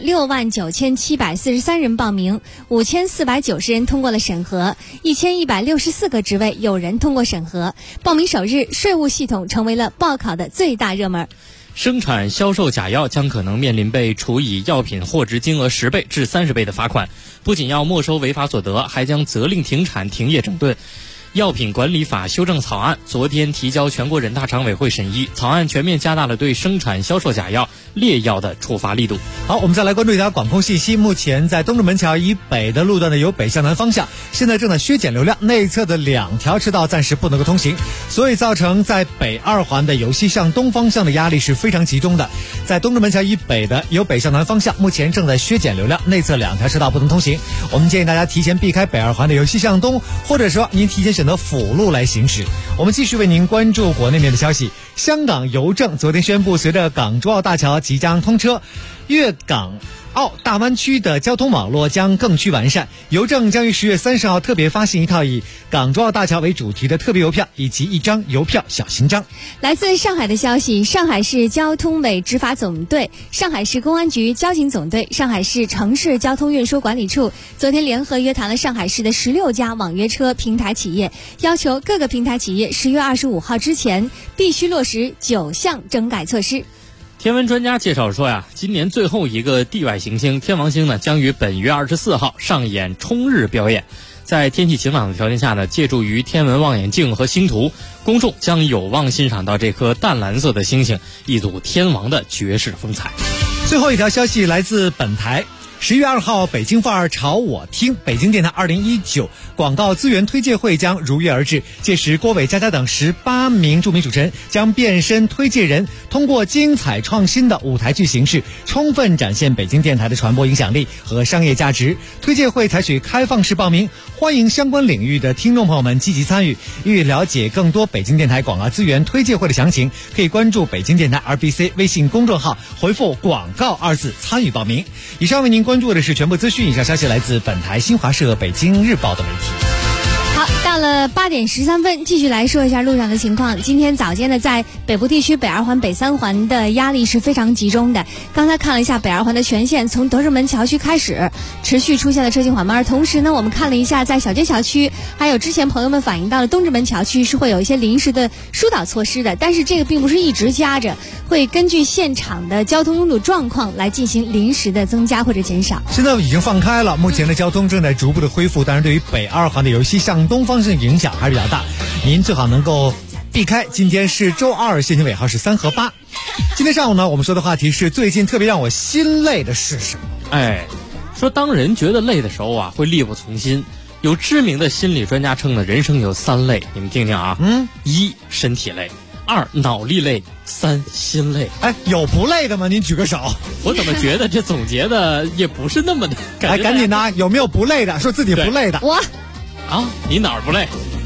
69743人报名，5490人通过了审核，1164个职位有人通过审核。报名首日，税务系统成为了报考的最大热门。 生产销售假药将可能面临被处以药品货值金额10倍至30倍的罚款，不仅要没收违法所得，还将责令停产停业整顿。药品管理法修正草案昨天提交全国人大常委会审议，草案全面加大了对生产销售假药、劣药的处罚力度。 好，我们再来关注一条管控信息。目前在东直门桥以北的路段呢，由北向南方向现在正在削减流量，内侧的2条车道暂时不能够通行，所以造成在北2环的由西向东方向的压力是非常集中的。在东直门桥以北的由北向南方向目前正在削减流量，内侧2条车道不能通行。我们建议大家提前避开北2环的由西向东，或者说您提前选择辅路来行驶。我们继续为您关注国内面的消息。香港邮政昨天宣布，随着港珠澳大桥即将通车，粤港澳大湾区的交通网络将更趋完善。邮政将于10月30号特别发行一套以港珠澳大桥为主题的特别邮票，以及1张邮票小型章。 来自上海的消息，上海市交通委执法总队、上海市公安局交警总队、上海市城市交通运输管理处昨天联合约谈了上海市的16家网约车平台企业，要求各个平台企业10月25号之前必须落实9项整改措施。 天文专家介绍说呀，今年最后一个地外行星天王星呢，将于本月24号上演冲日表演。在天气晴朗的条件下呢，借助于天文望远镜和星图，公众将有望欣赏到这颗淡蓝色的星星，一睹天王的绝世风采。 最后一条消息来自本台。10月2号，北京范儿朝我听北京电台2019广告资源推介会将如约而至。届时，郭伟、佳佳等18名著名主持人将变身推介人，通过精彩创新的舞台剧形式，充分展现北京电台的传播影响力和商业价值。推介会采取开放式报名，欢迎相关领域的听众朋友们积极参与。欲了解更多北京电台广告资源推介会的详情，可以关注北京电台 RBC 微信公众号，回复“广告”2字参与报名。以上为您关注的是全部资讯，以上消息来自本台新华社、北京日报的媒体。 好，到了8点13分，继续来说一下路上的情况。今天早间呢，在北部地区北2环、北3环的压力是非常集中的。刚才看了一下北2环的全线，从德胜门桥区开始，持续出现了车行缓慢。同时呢，我们看了一下在小街桥区，还有之前朋友们反映到了东直门桥区是会有一些临时的疏导措施的，但是这个并不是一直加着，会根据现场的交通拥堵状况来进行临时的增加或者减少。 现在已经放开了，目前的交通正在逐步的恢复，但是对于北2环的由西向东方向影响还是比较大，您最好能够避开。今天是周二，限行尾号是3和8。今天上午呢，我们说的话题是最近特别让我心累的是什么？ 说当人觉得累的时候啊，会力不从心。有知名的心理专家称呢，人生有3累，你们听听啊。1身体累，2脑力累，3心累。 有不累的吗？您举个手。 我怎么觉得这总结的也不是那么的感觉。 赶紧的，有没有不累的？说自己不累的。 我你哪儿不累？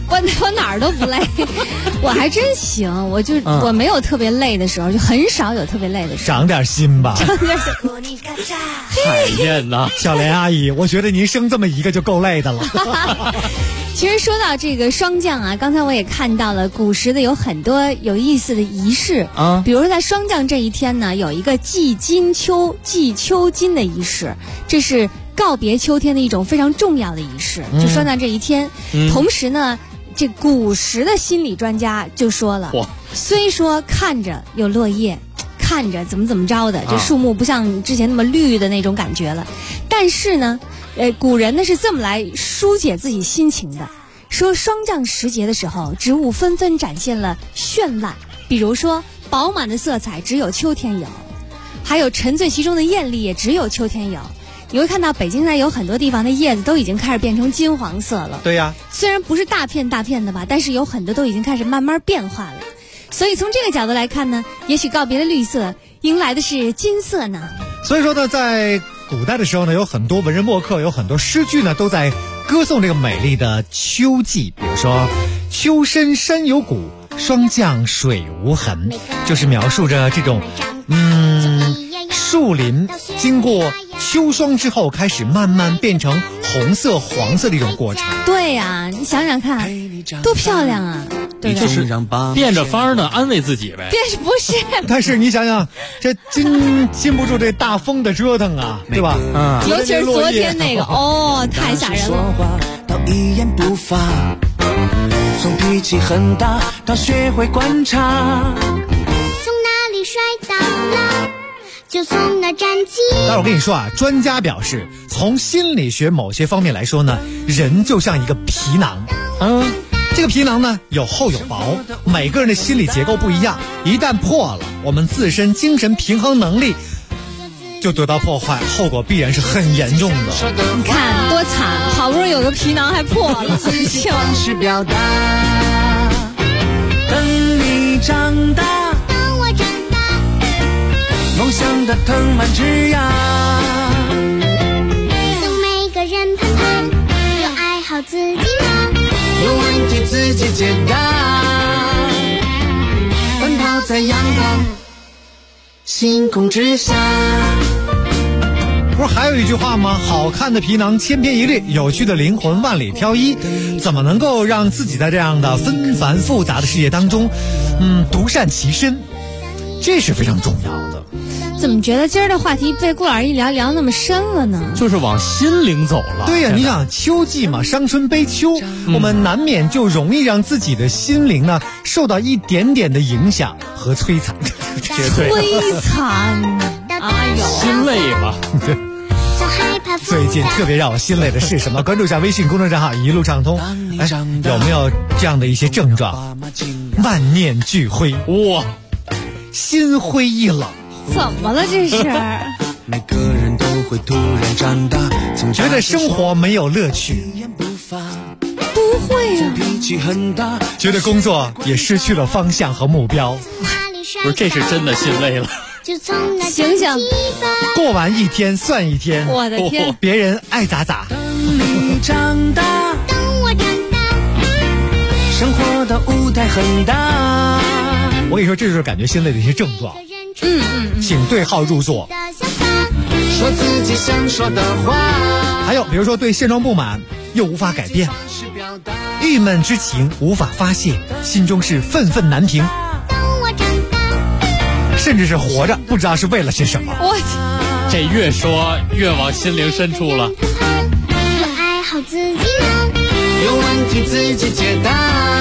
我哪儿都不累，我还真行，我没有特别累的时候，就很少有特别累的时候。 长点心吧， 长点心。 海燕呐， 小莲阿姨，我觉得您生这么一个就够累的了。 其实说到这个霜降啊，刚才我也看到了古时的有很多有意思的仪式啊，比如说在霜降这一天呢，有一个祭秋金的仪式，这是告别秋天的一种非常重要的仪式。就霜降这一天，同时呢，这古时的心理专家就说了，虽说看着有落叶，看着怎么着的，这树木不像之前那么绿的那种感觉了，但是呢。古人呢是这么来疏解自己心情的，说霜降时节的时候，植物纷纷展现了绚烂，比如说饱满的色彩只有秋天有，还有沉醉其中的艳丽也只有秋天有。你会看到北京现在有很多地方的叶子都已经开始变成金黄色了。 对呀， 虽然不是大片大片的吧，但是有很多都已经开始慢慢变化了。所以从这个角度来看呢，也许告别了绿色，迎来的是金色呢。 所以说呢，在古代的时候呢，有很多文人墨客，有很多诗句呢，都在歌颂这个美丽的秋季。比如说秋深山有谷，霜降水无痕，就是描述着这种树林经过秋霜之后开始慢慢变成红色黄色的一种过程。 对呀，你想想看多漂亮啊，对不对？ 就是变着法儿的安慰自己呗。 不是， 但是你想想，这禁不住这大风的折腾啊，对吧？ 尤其是昨天那个，太吓人了。 到一言不发，从脾气很大到学会观察， 从哪里摔倒了就从哪站起。 但我跟你说啊，专家表示，从心理学某些方面来说呢，人就像一个皮囊。这个皮囊呢有厚有薄，每个人的心理结构不一样，一旦破了，我们自身精神平衡能力就得到破坏，后果必然是很严重的。 你看多惨，好不容易有个皮囊还破了。 方式表达，等你长大， 等我长大， 梦想的藤蔓枝芽， 等每个人盼盼，要爱好自己吗？ 有问题自己解答，奔跑在阳光星空之下。 不是还有一句话吗？好看的皮囊千篇一律，有趣的灵魂万里挑一。怎么能够让自己在这样的纷繁复杂的世界当中独善其身，这是非常重要的。 怎么觉得今儿的话题被顾老师一聊那么深了呢？ 就是往心灵走了。 对呀，你想秋季嘛，伤春悲秋，我们难免就容易让自己的心灵呢受到一点点的影响和摧残。 摧残，哎呦， 心累吧。 最近特别让我心累的是什么？关注一下微信公众账号一路畅通。有没有这样的一些症状？万念俱灰，哇，心灰意冷。 怎么了这是？ 每个人都会突然长大， 觉得生活没有乐趣。 不会啊。 脾气很大， 觉得工作也失去了方向和目标。 不是，这是真的心累了。 醒醒， 过完一天算一天。 我的天， 别人爱咋咋。 等你长大， 等我长大， 生活的舞台很大。 我跟你说，这就是感觉心累的一些症状。请对号入座， 说自己想说的话。 还有比如说对现状不满又无法改变，郁闷之情无法发泄，心中是愤愤难平，甚至是活着不知道是为了些什么。 这越说越往心灵深处了。 要爱好自己吗？ 有问题自己解答，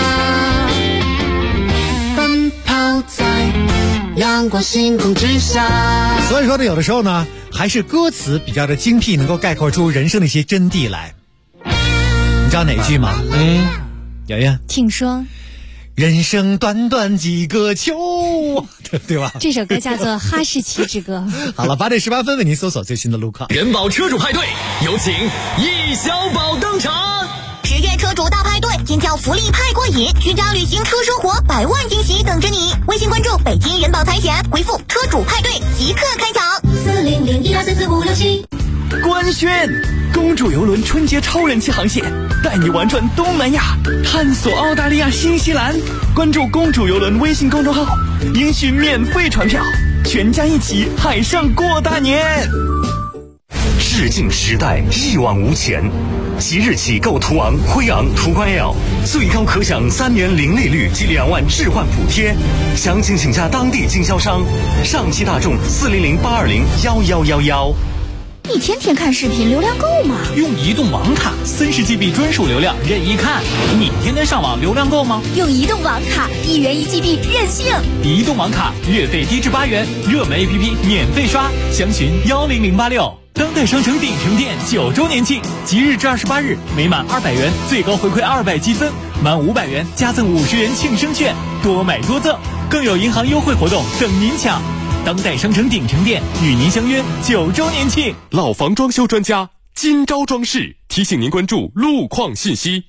奔跑在阳光星空之下。 所以说呢，有的时候呢，还是歌词比较的精辟，能够概括出人生的一些真谛来。你知道哪句吗？圆圆， 请说。 人生短短几个秋，对吧？ 这首歌叫做《哈士奇之歌》。 好了，8点18分为您搜索最新的路况。 人保车主派对，有请易小宝登场。 10月车主大派对，尖叫福利派过瘾，居家旅行车生活100万惊喜等着你。微信关注北京人保财险，回复车主派对即刻开抢。 40012344567。 关官宣，公主游轮春节超人气航线，带你玩转东南亚，探索澳大利亚、新西兰。关注公主游轮微信公众号，领取免费船票，全家一起海上过大年。 致敬时代，一往无前。即日起购途昂、辉昂、途观 L， 最高可享3年零利率及2万置换补贴。详情请加当地经销商。上汽大众400-820-1111。 你天天看视频，流量够吗？ 用移动网卡，40GB 专属流量，任意看。你天天上网，流量够吗？ 用移动网卡，1元1GB 任性。 移动网卡月费低至8元，热门 APP 免费刷，详询10086。当代商城鼎城店9周年庆，即日至28日，每满200元最高回馈200积分，满500元加赠50元庆生券，多买多赠，更有银行优惠活动等您抢。当代商城鼎城店与您相约9周年庆。 老房装修专家金招装饰提醒您关注路况信息。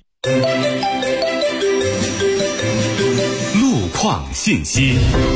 路况信息。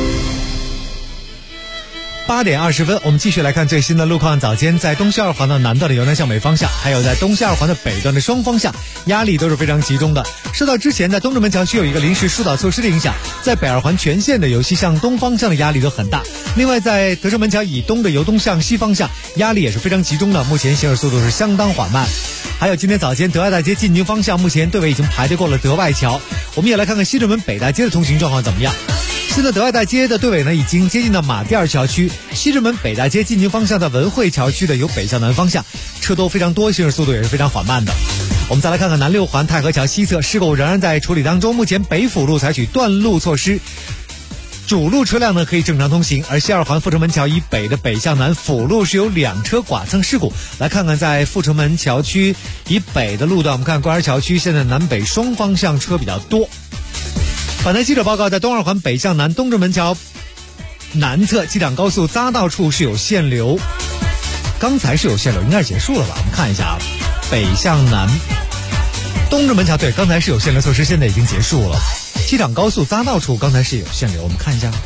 8点20分，我们继续来看最新的路况。早间在东西二环的南段的由南向北方向，还有在东西二环的北段的双方向，压力都是非常集中的。受到之前在东直门桥区有一个临时疏导措施的影响，在北二环全线的由西向东方向的压力都很大。另外在德胜门桥以东的由东向西方向，压力也是非常集中的，目前行驶速度是相当缓慢。还有今天早间德爱大街进京方向，目前队尾已经排队过了德外桥。我们也来看看西直门北大街的通行状况怎么样。现在德爱大街的队尾呢已经接近到马甸二桥区，西直门北大街进京方向的文汇桥区的由北向南方向，车都非常多，行驶速度也是非常缓慢的。我们再来看看南六环太和桥西侧事故仍然在处理当中，目前北辅路采取断路措施，主路车辆呢可以正常通行，而西二环阜成门桥以北的北向南辅路是有2车剐蹭事故。来看看在阜成门桥区以北的路段，我们看官儿桥区现在南北双方向车比较多。本台记者报告，在东二环北向南东直门桥南侧机场高速匝道处是有限流，刚才是有限流，应该是结束了吧？我们看一下啊，北向南东直门桥，对，刚才是有限流措施，现在已经结束了。机场高速匝道处刚才是有限流，我们看一下。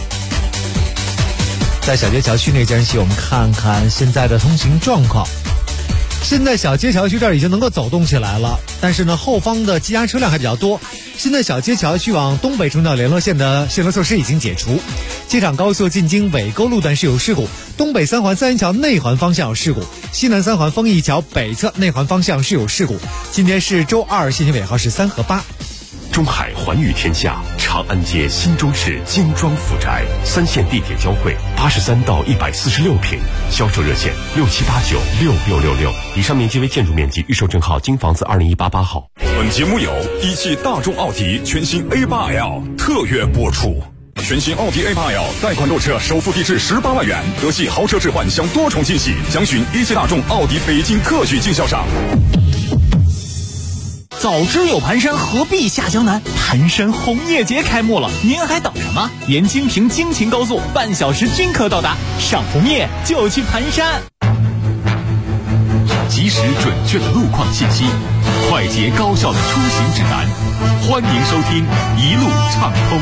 在小街桥区内间隙，我们看看现在的通行状况。现在小街桥区这儿已经能够走动起来了，但是呢，后方的积压车辆还比较多。现在小街桥区往东北城道联络线的限流措施已经解除。机场高速进京尾沟路段是有事故，东北三环三元桥内环方向有事故，西南三环丰益桥北侧内环方向是有事故。今天是周二，限行尾号是3和8。 中海环宇天下长安街新中式精装府宅，3线地铁交汇，83到146平，销售热线67896666。以上面积为建筑面积，预售证号京房子20188号。 本节目由一汽大众奥迪全新 A8L 特约播出。全新奥迪 A8L 贷款购车首付低至18万元，德系豪车置换享多重惊喜，详询一汽大众奥迪北京特许经销商。 早知有盘山，何必下江南？盘山红叶节开幕了，您还等什么？沿京平京秦高速半小时均可到达，赏红叶就去盘山。 及时准确的路况信息，快捷高效的出行指南，欢迎收听一路畅通。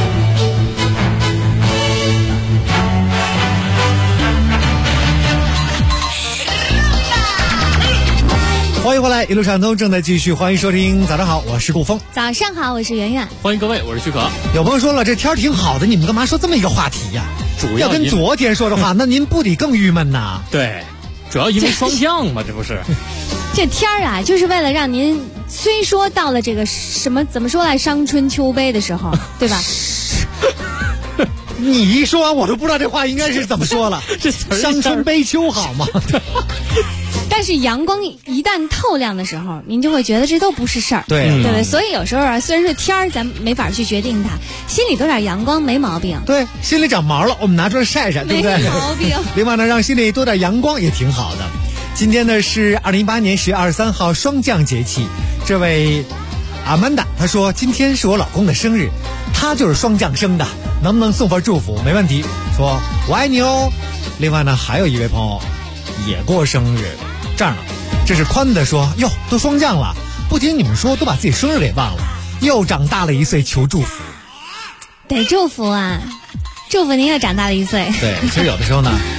欢迎回来，一路畅通正在继续，欢迎收听。早上好，我是顾峰。 早上好，我是圆圆。 欢迎各位，我是许可。 有朋友说了，这天挺好的，你们干嘛说这么一个话题呀？ 主要跟昨天说的话，那您不得更郁闷呐？ 对，主要因为双降嘛，这不是。 这天儿啊，就是为了让您虽说到了这个什么怎么说来伤春秋悲的时候，对吧？ 你一说完，我都不知道这话应该是怎么说了。 这伤春悲秋好吗？ 但是阳光一旦透亮的时候，您就会觉得这都不是事儿， 对对不对？所以有时候啊，虽然是天儿，咱没法去决定它，心里多点阳光没毛病。 对，心里长毛了，我们拿出来晒晒，对不对？ 没毛病。 另外呢，让心里多点阳光也挺好的。今天呢是2018年10月23号双降节气，这位阿曼达他说今天是我老公的生日，他就是双降生的，能不能送份祝福？没问题，说我爱你哦。另外呢，还有一位朋友也过生日。这样了，这是宽的说，哟，都双降了，不听你们说，都把自己生日给忘了，又长大了1岁，求祝福。 得祝福啊，祝福您又长大了1岁。 对，其实有的时候呢，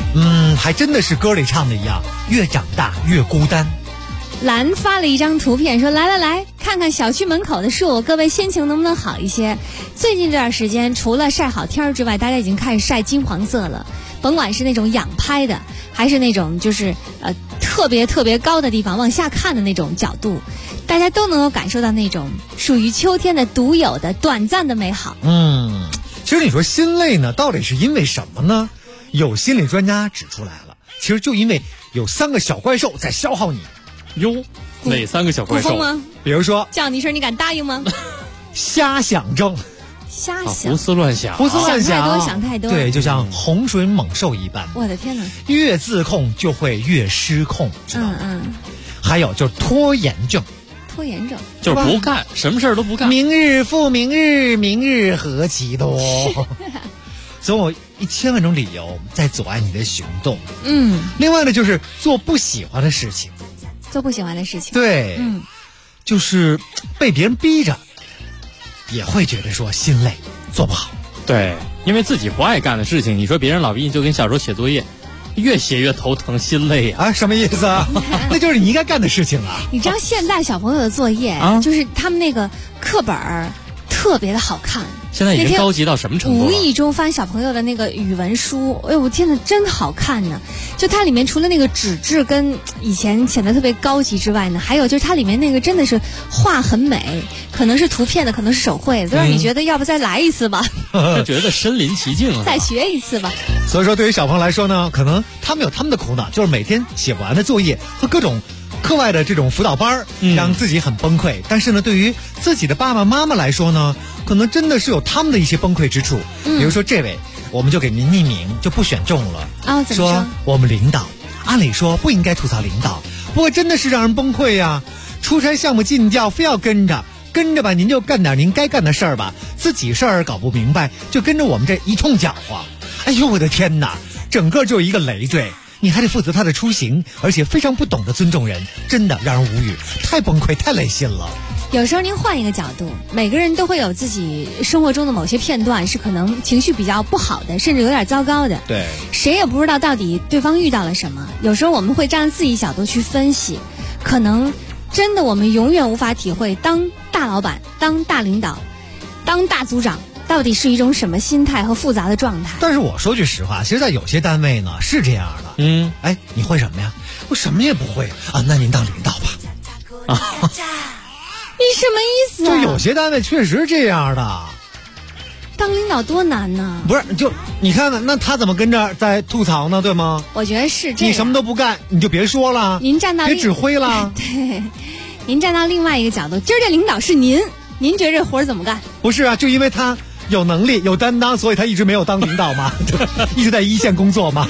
还真的是歌里唱的一样，越长大越孤单。 兰发了一张图片说，来看看小区门口的树，各位心情能不能好一些？最近这段时间除了晒好天之外，大家已经开始晒金黄色了，甭管是那种仰拍的，还是那种就是特别高的地方往下看的那种角度，大家都能够感受到那种属于秋天的独有的短暂的美好。 其实你说心累呢，到底是因为什么呢？有心理专家指出来了，其实就因为有3个小怪兽在消耗你。 哟，哪3个小怪兽吗？ 比如说叫你一声，你敢答应吗？ 瞎想症， 瞎想， 胡思乱想， 想太多， 对，就像洪水猛兽一般。 我的天哪！ 越自控就会越失控，知道吗？还有就是拖延症， 就是不干，什么事儿都不干。 明日复明日，明日何其多。总有1000万种理由在阻碍你的行动。另外呢，就是做不喜欢的事情。对，就是被别人逼着，也会觉得说心累，做不好。 对，因为自己不爱干的事情，你说别人老逼你，就跟小时候写作业，越写越头疼，心累啊！什么意思啊？那就是你应该干的事情啊！ 你知道现在小朋友的作业，就是他们那个课本特别的好看。 现在已经高级到什么程度了？ 无意中翻小朋友的那个语文书，哎呦我天哪，真好看呢！就它里面除了那个纸质跟以前显得特别高级之外呢，还有就是它里面那个真的是画很美，可能是图片的，可能是手绘的，都让你觉得要不再来一次吧？ 就觉得身临其境啊！ 再学一次吧。 所以说，对于小朋友来说呢，可能他们有他们的苦恼，就是每天写不完的作业和各种课外的这种辅导班，让自己很崩溃。但是呢，对于自己的爸爸妈妈来说呢，可能真的是有他们的一些崩溃之处。比如说这位，我们就给您匿名，就不选中了。 怎么说？ 我们领导，按理说不应该吐槽领导，不过真的是让人崩溃呀！出差项目尽调，非要跟着吧，您就干点您该干的事儿吧，自己事儿搞不明白，就跟着我们这一通搅和。哎呦我的天哪，整个就一个累赘。你还得负责他的出行，而且非常不懂得尊重人，真的让人无语，太崩溃，太累心了。 有时候您换一个角度，每个人都会有自己生活中的某些片段是可能情绪比较不好的，甚至有点糟糕的。 对， 谁也不知道到底对方遇到了什么。有时候我们会站在自己角度去分析，可能真的我们永远无法体会当大老板、当大领导、当大组长到底是一种什么心态和复杂的状态。 但是我说句实话，其实在有些单位呢是这样的。哎，你会什么呀？我什么也不会啊。那您当领导吧。 你什么意思啊？ 就有些单位确实这样的。 当领导多难呢？ 不是，就你看看，那他怎么跟着在吐槽呢？对吗？ 我觉得是这样。 你什么都不干，你就别说了。 您站到别指挥了。 对，您站到另外一个角度，今儿这领导是您觉得这活儿怎么干？ 不是啊，就因为他有能力、有担当，所以他一直没有当领导嘛，一直在一线工作嘛。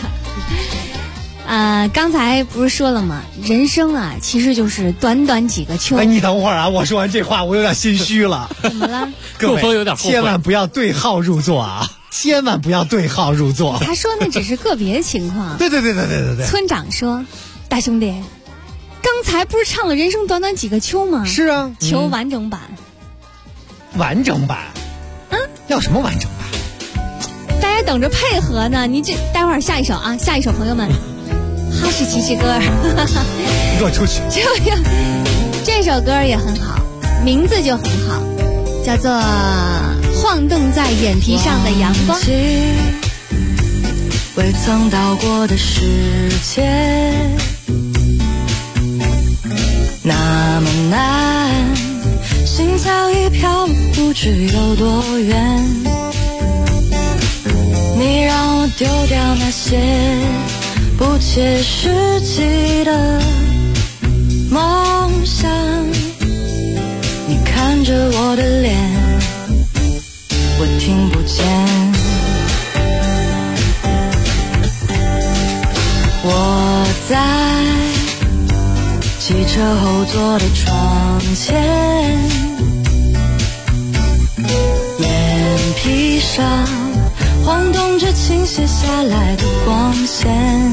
刚才不是说了吗？人生啊，其实就是短短几个秋。 哎，你等会儿啊！我说完这话，我有点心虚了。 怎么了？ 各位有点千万不要对号入座啊！千万不要对号入座。 他说那只是个别情况。 对。 村长说：“大兄弟，刚才不是唱了《人生短短几个秋》吗？” 是啊， 求完整版。 完整版？要什么完整版？ 大家等着配合呢。你这待会儿下一首啊，下一首朋友们。哈士奇之歌， 你给我出去！ 这首歌也很好，名字就很好，叫做《晃动在眼皮上的阳光》。 未曾到过的世界，那么难，心早已飘了不知有多远。你让我丢掉那些不切实际的梦想，你看着我的脸，我听不见。我在汽车后座的窗前，眼皮上晃动着倾泻下来的光线，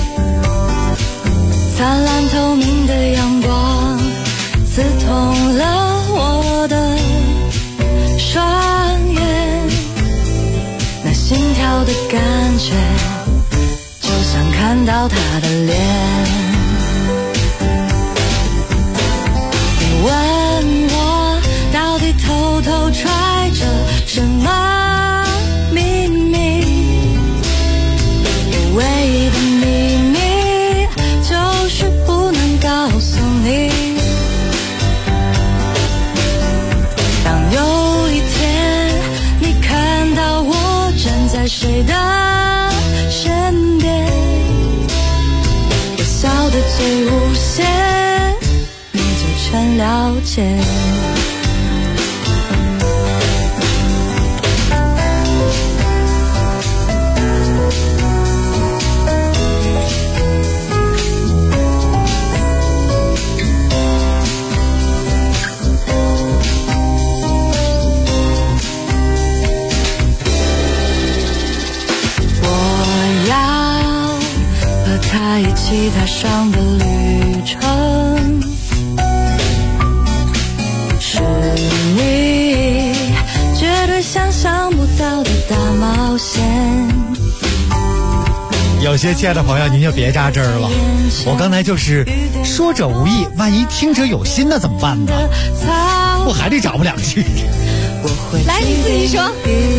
灿烂透明的阳光刺痛了我的双眼，那心跳的感觉就像线。他一起踏上的旅程，是你绝对想象不到的大冒险。 有些亲爱的朋友，您就别扎针了。我刚才就是说者无意，万一听者有心，那怎么办呢？我还得找不两句。 来，你自己说。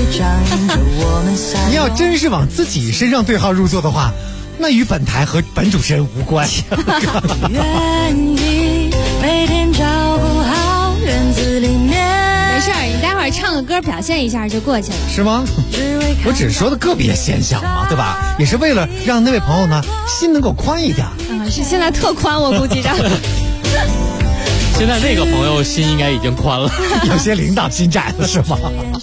你要真是往自己身上对号入座的话，那与本台和本主持人无关。 愿意每天照顾好院子里面。 没事儿，你待会儿唱个歌表现一下就过去了。 是吗？我只是说的个别现象嘛，对吧？也是为了让那位朋友呢心能够宽一点。 是现在特宽，我估计着。 现在那个朋友心应该已经宽了。 有些领导心窄了是吗？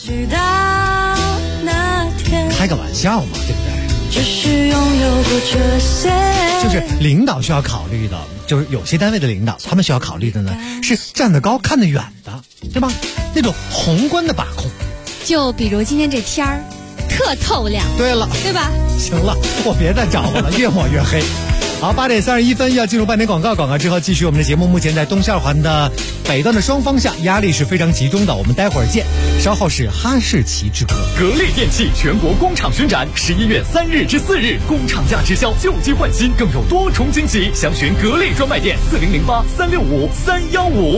开个玩笑嘛，对不对？ 只是拥有过这些， 就是领导需要考虑的，就是有些单位的领导他们需要考虑的呢是站得高看得远的，对吧？那种宏观的把控。 就比如今天这天儿特透亮。 对了， 对吧？ 行了，我别再找我了，越抹越黑。好，8点31分要进入半点广告，广告之后继续我们的节目。目前在东西二环的北段的双方向压力是非常集中的，我们待会儿见。稍后是哈士奇之歌。 格力电器全国工厂巡展，11月3日至4日，工厂价直销，旧机换新，更有多重惊喜。详询格力专卖店4008365315。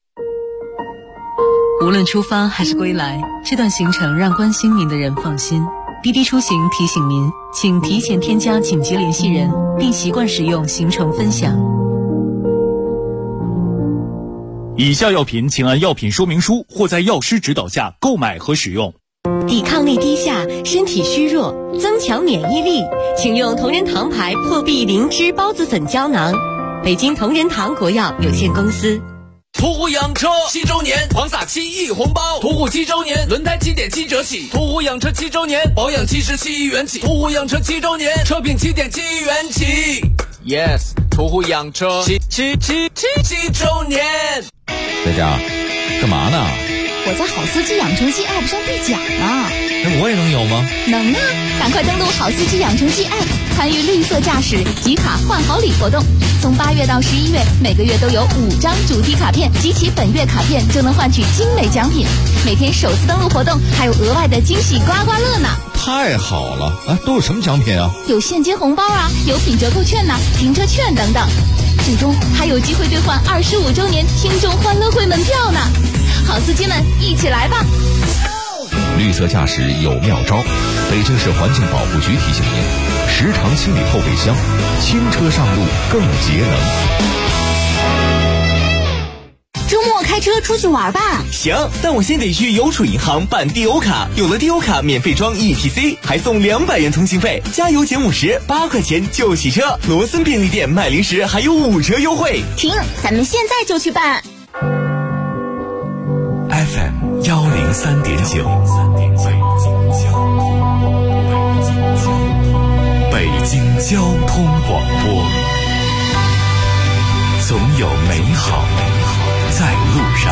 无论出发还是归来，这段行程让关心您的人放心。滴滴出行提醒您，请提前添加紧急联系人，并习惯使用行程分享。 以下药品请按药品说明书或在药师指导下购买和使用。 抵抗力低下，身体虚弱，增强免疫力，请用同仁堂牌破壁灵芝孢子粉胶囊。北京同仁堂国药有限公司。 途虎养车7周年狂撒7亿红包，途虎7周年轮胎7.7折起，途虎养车7周年保养77亿元起，途虎养车7周年车品7.7亿元起。Yes， 途虎养车7周年。 在家干嘛呢？ 我在好司机养成记 App 上兑奖呢。 那我也能有吗？ 能啊！赶快登录好司机养成记 App， 参与绿色驾驶集卡换好礼活动。从8月到11月，每个月都有5张主题卡片，集齐本月卡片就能换取精美奖品。每天首次登录活动还有额外的惊喜刮刮乐呢！ 太好了！都有什么奖品啊？ 有现金红包啊，有品折扣券呐，停车券等等。最终还有机会兑换25周年听众欢乐会门票呢！好司机们，一起来吧！ 绿色驾驶有妙招，北京市环境保护局提醒您，时常清理后备箱，轻车上路更节能。 周末开车出去玩吧。 行，但我先得去邮储银行办 DO 卡，有了 DO 卡免费装 ETC， 还送200元通信费，加油减50，8块钱就洗车。罗森便利店卖零食还有5折优惠。 停，咱们现在就去办。 FM 103.9，北京交通广播，总有美好在路上。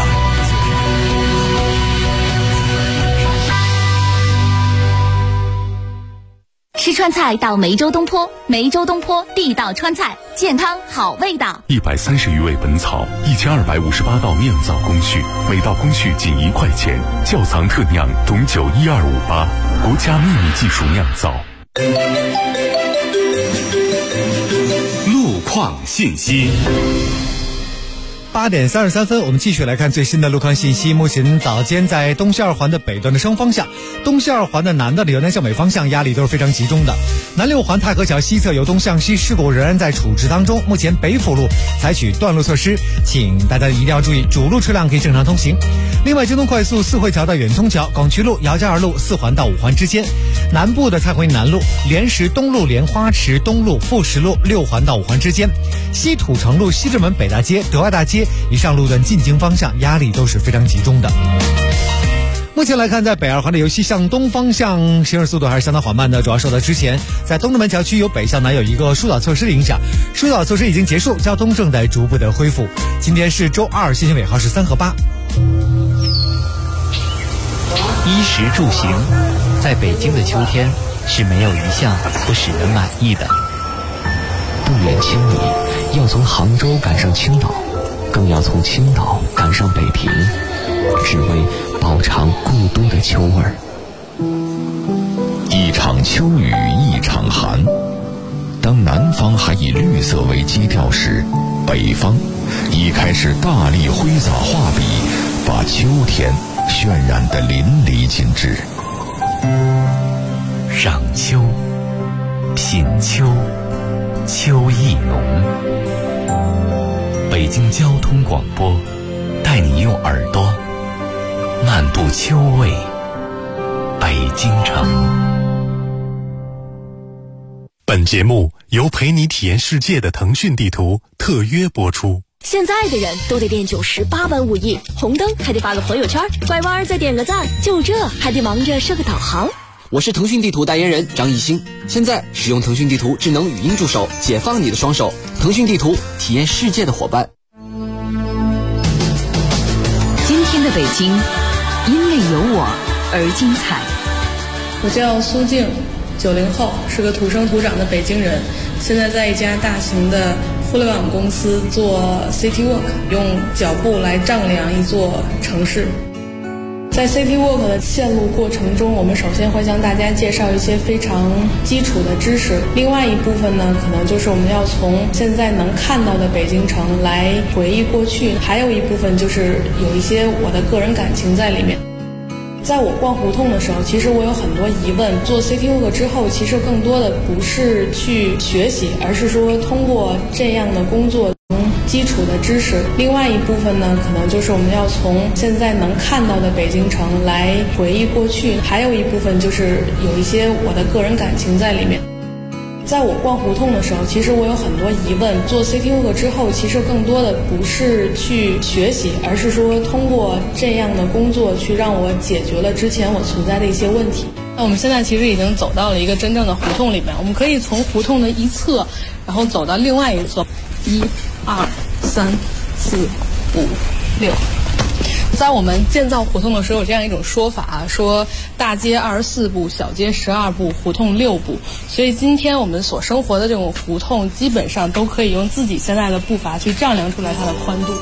吃川菜到梅州东坡，梅州东坡地道川菜，健康好味道。 130余味本草，1258道酿造工序，每道工序仅1块钱，窖藏特酿董酒12588，国家秘密技术酿造。 路况信息。 8点33分，我们继续来看最新的路况信息。目前早间在东西二环的北段的双方向，东西二环的南段的由南向北方向压力都是非常集中的。南六环太和桥西侧由东向西事故仍然在处置当中，目前北辅路采取断路措施，请大家一定要注意，主路车辆可以正常通行。另外，交通快速四惠桥到远通桥、广渠路、姚家二路4环到5环之间，南部的蔡回南路、莲石东路、莲花池东路、富石路6环到5环之间，西土城路西直门北大街、德外大街以上路段进京方向压力都是非常集中的。目前来看，在北二环的由西向东方向行驶速度还是相当缓慢的，主要受到之前在东直门桥区由北向南有一个疏导措施的影响。疏导措施已经结束，交通正在逐步的恢复。今天是周二，信息尾号是3和8。 衣食住行，在北京的秋天是没有一项不使人满意的。 不远千里，要从杭州赶上青岛，更要从青岛赶上北平，只为饱尝故都的秋味儿。 一场秋雨一场寒，当南方还以绿色为基调时，北方已开始大力挥洒画笔，把秋天渲染得淋漓尽致。 赏秋，品秋，秋意浓。北京交通广播带你用耳朵漫步秋味北京城。 本节目由陪你体验世界的腾讯地图特约播出。 现在的人都得练98般武艺，红灯还得发个朋友圈，拐弯再点个赞，就这还得忙着设个导航。 我是腾讯地图代言人张艺兴，现在使用腾讯地图智能语音助手，解放你的双手。腾讯地图，体验世界的伙伴。 今天的北京，因为有我而精彩。 我叫苏静，90后，是个土生土长的北京人，现在在一家大型的互联网公司做 City Walk， 用脚步来丈量一座城市。在 City Walk 的线路过程中，我们首先会向大家介绍一些非常基础的知识，另外一部分呢，可能就是我们要从现在能看到的北京城来回忆过去，还有一部分就是有一些我的个人感情在里面。在我逛胡同的时候，其实我有很多疑问。做 City Walk 之后，其实更多的不是去学习，而是说通过这样的工作基础的知识。另外一部分呢，可能就是我们要从现在能看到的北京城来回忆过去，还有一部分就是有一些我的个人感情在里面。在我逛胡同的时候，其实我有很多疑问。做 City Walk 之后，其实更多的不是去学习，而是说通过这样的工作去让我解决了之前我存在的一些问题。那我们现在其实已经走到了一个真正的胡同里面，我们可以从胡同的一侧，然后走到另外一侧，1、2、3、4、5、6。在我们建造胡同的时候，有这样一种说法，说大街24步，小街12步，胡同6步。所以今天我们所生活的这种胡同，基本上都可以用自己现在的步伐去丈量出来它的宽度。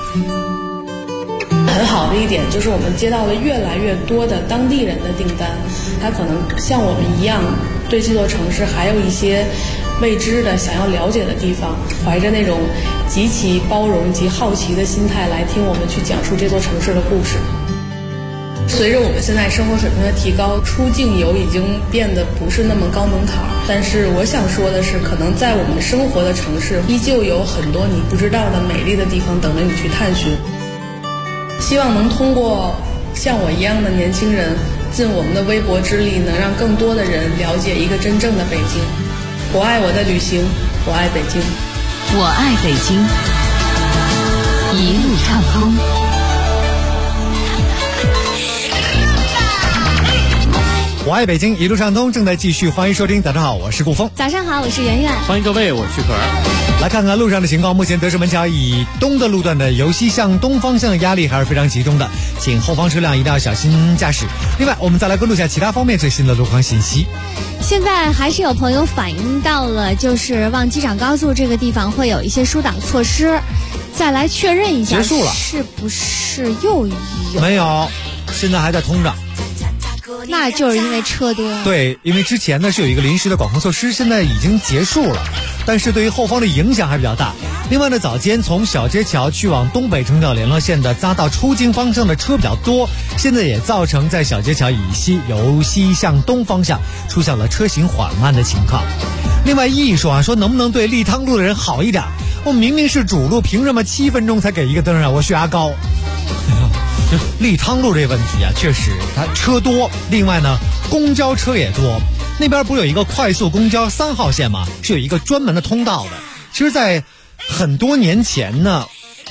很好的一点就是我们接到了越来越多的当地人的订单，他可能像我们一样，对这座城市还有一些未知的想要了解的地方，怀着那种极其包容及好奇的心态来听我们去讲述这座城市的故事。随着我们现在生活水平的提高，出境游已经变得不是那么高门槛，但是我想说的是，可能在我们生活的城市依旧有很多你不知道的美丽的地方等着你去探寻。希望能通过像我一样的年轻人尽我们的微薄之力，能让更多的人了解一个真正的北京。我爱我的旅行，我爱北京， 我爱北京，一路畅通。 我爱北京，一路畅通正在继续，欢迎收听。早上好，我是顾峰。 早上好，我是圆圆。 欢迎各位，我是可儿。 来看看路上的情况，目前德胜门桥以东的路段的由西向东方向的压力还是非常集中的，请后方车辆一定要小心驾驶。另外，我们再来关注一下其他方面最新的路况信息。 现在还是有朋友反映到了，就是望机场高速这个地方会有一些疏导措施，再来确认一下， 结束了是不是又有？ 没有，现在还在通着。 那就是因为车多。 对，因为之前呢是有一个临时的管控措施，现在已经结束了，但是对于后方的影响还比较大。另外呢，早间从小街桥去往东北城角联络线的匝道出京方向的车比较多，现在也造成在小街桥以西由西向东方向出现了车行缓慢的情况。另外艺术说能不能对立汤路的人好一点，我明明是主路，凭什么7分钟才给一个灯啊？我血压高。立汤路这问题啊，确实它车多，另外呢公交车也多。那边不是有一个快速公交3号线吗？是有一个专门的通道的。其实在很多年前呢，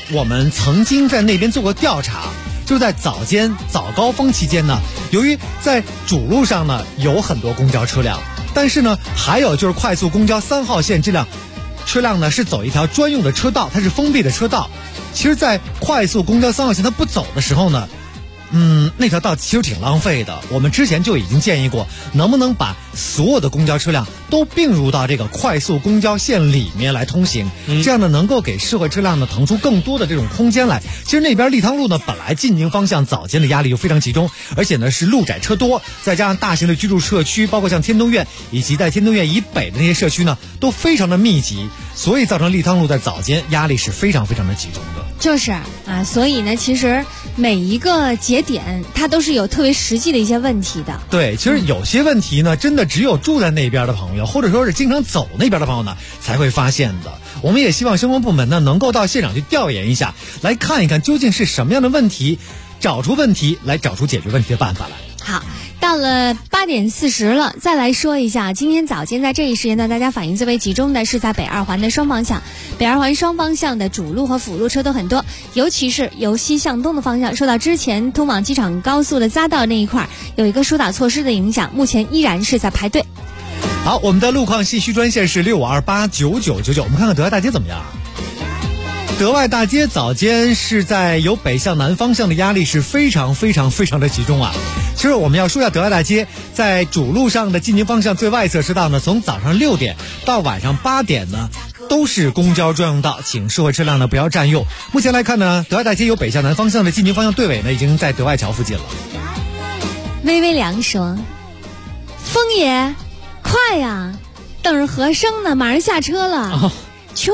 我们曾经在那边做过调查，就在早高峰期间呢，由于在主路上呢有很多公交车辆，但是呢还有就是快速公交3号线这辆车辆呢是走一条专用的车道，它是封闭的车道。其实在快速公交3号线它不走的时候呢，那条道其实挺浪费的。我们之前就已经建议过，能不能把所有的公交车辆都并入到这个快速公交线里面来通行，这样呢能够给社会车辆呢腾出更多的这种空间来。其实那边立汤路呢本来进京方向早间的压力就非常集中，而且呢是路窄车多，再加上大型的居住社区，包括像天通苑以及在天通苑以北的那些社区呢都非常的密集，所以造成立汤路在早间压力是非常非常的集中的。 就是啊，所以呢其实每一个节点它都是有特别实际的一些问题的。 对，其实有些问题呢真的只有住在那边的朋友，或者说是经常走那边的朋友呢才会发现的。我们也希望相关部门呢能够到现场去调研一下，来看一看究竟是什么样的问题，找出问题来，找出解决问题的办法来。 好，到了8点40了，再来说一下，今天早间在这一时间段，大家反应最为集中的是在北二环的双方向，北二环双方向的主路和辅路车都很多，尤其是由西向东的方向，受到之前通往机场高速的匝道那一块有一个疏导措施的影响，目前依然是在排队。 好，我们的路况信息专线是65289999，我们看看德外大街怎么样。德外大街早间是在由北向南方向的压力是非常非常非常的集中啊。其实我们要说一下德外大街在主路上的进京方向最外侧车道呢，从早上6点到晚上8点呢都是公交专用道，请社会车辆呢不要占用。目前来看呢，德外大街由北向南方向的进京方向队尾呢已经在德外桥附近了。 微微凉说：“风爷，快呀，等着和声呢，马上下车了。”秋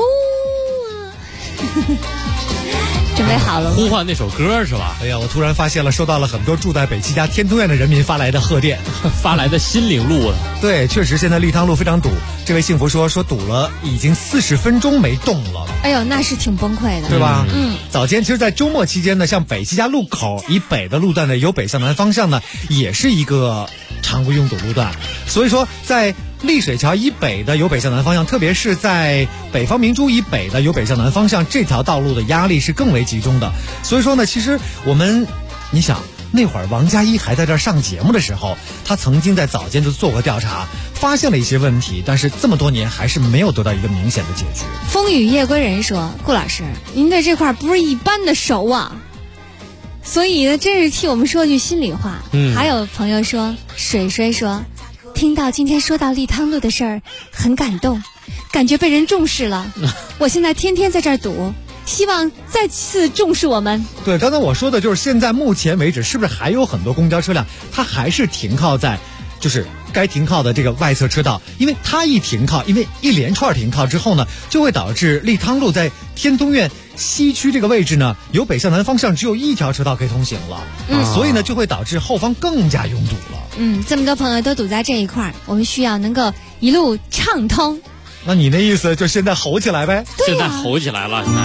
准备好了， 呼唤那首歌是吧？ 哎呀，我突然发现了，收到了很多住在北七家天通苑的人民发来的贺电， 发来的心灵路了。 对，确实现在立汤路非常堵。这位幸福说堵了已经40分钟没动了。 哎呦，那是挺崩溃的， 对吧？ 嗯。 早间其实在周末期间呢，像北七家路口以北的路段呢，由北向南方向呢，也是一个常规拥堵路段。所以说在丽水桥以北的由北向南方向，特别是在北方明珠以北的由北向南方向，这条道路的压力是更为集中的。所以说呢，其实你想那会儿王佳一还在这儿上节目的时候，他曾经在早间就做过调查，发现了一些问题，但是这么多年还是没有得到一个明显的解决。 风雨夜归人说：“顾老师，您对这块不是一般的熟啊，所以呢，真是替我们说句心里话。”还有朋友说，水水说，听到今天说到立汤路的事儿，很感动，感觉被人重视了。我现在天天在这儿堵，希望再次重视我们。 对，刚才我说的就是现在目前为止，是不是还有很多公交车辆，它还是停靠在就是该停靠的这个外侧车道？因为它一停靠，因为一连串停靠之后呢，就会导致立汤路在天通苑西区这个位置呢，由北向南方向只有一条车道可以通行了，所以呢就会导致后方更加拥堵了。 这么多朋友都堵在这一块，我们需要能够一路畅通。 那你那意思就现在吼起来呗？ 现在吼起来了，现在。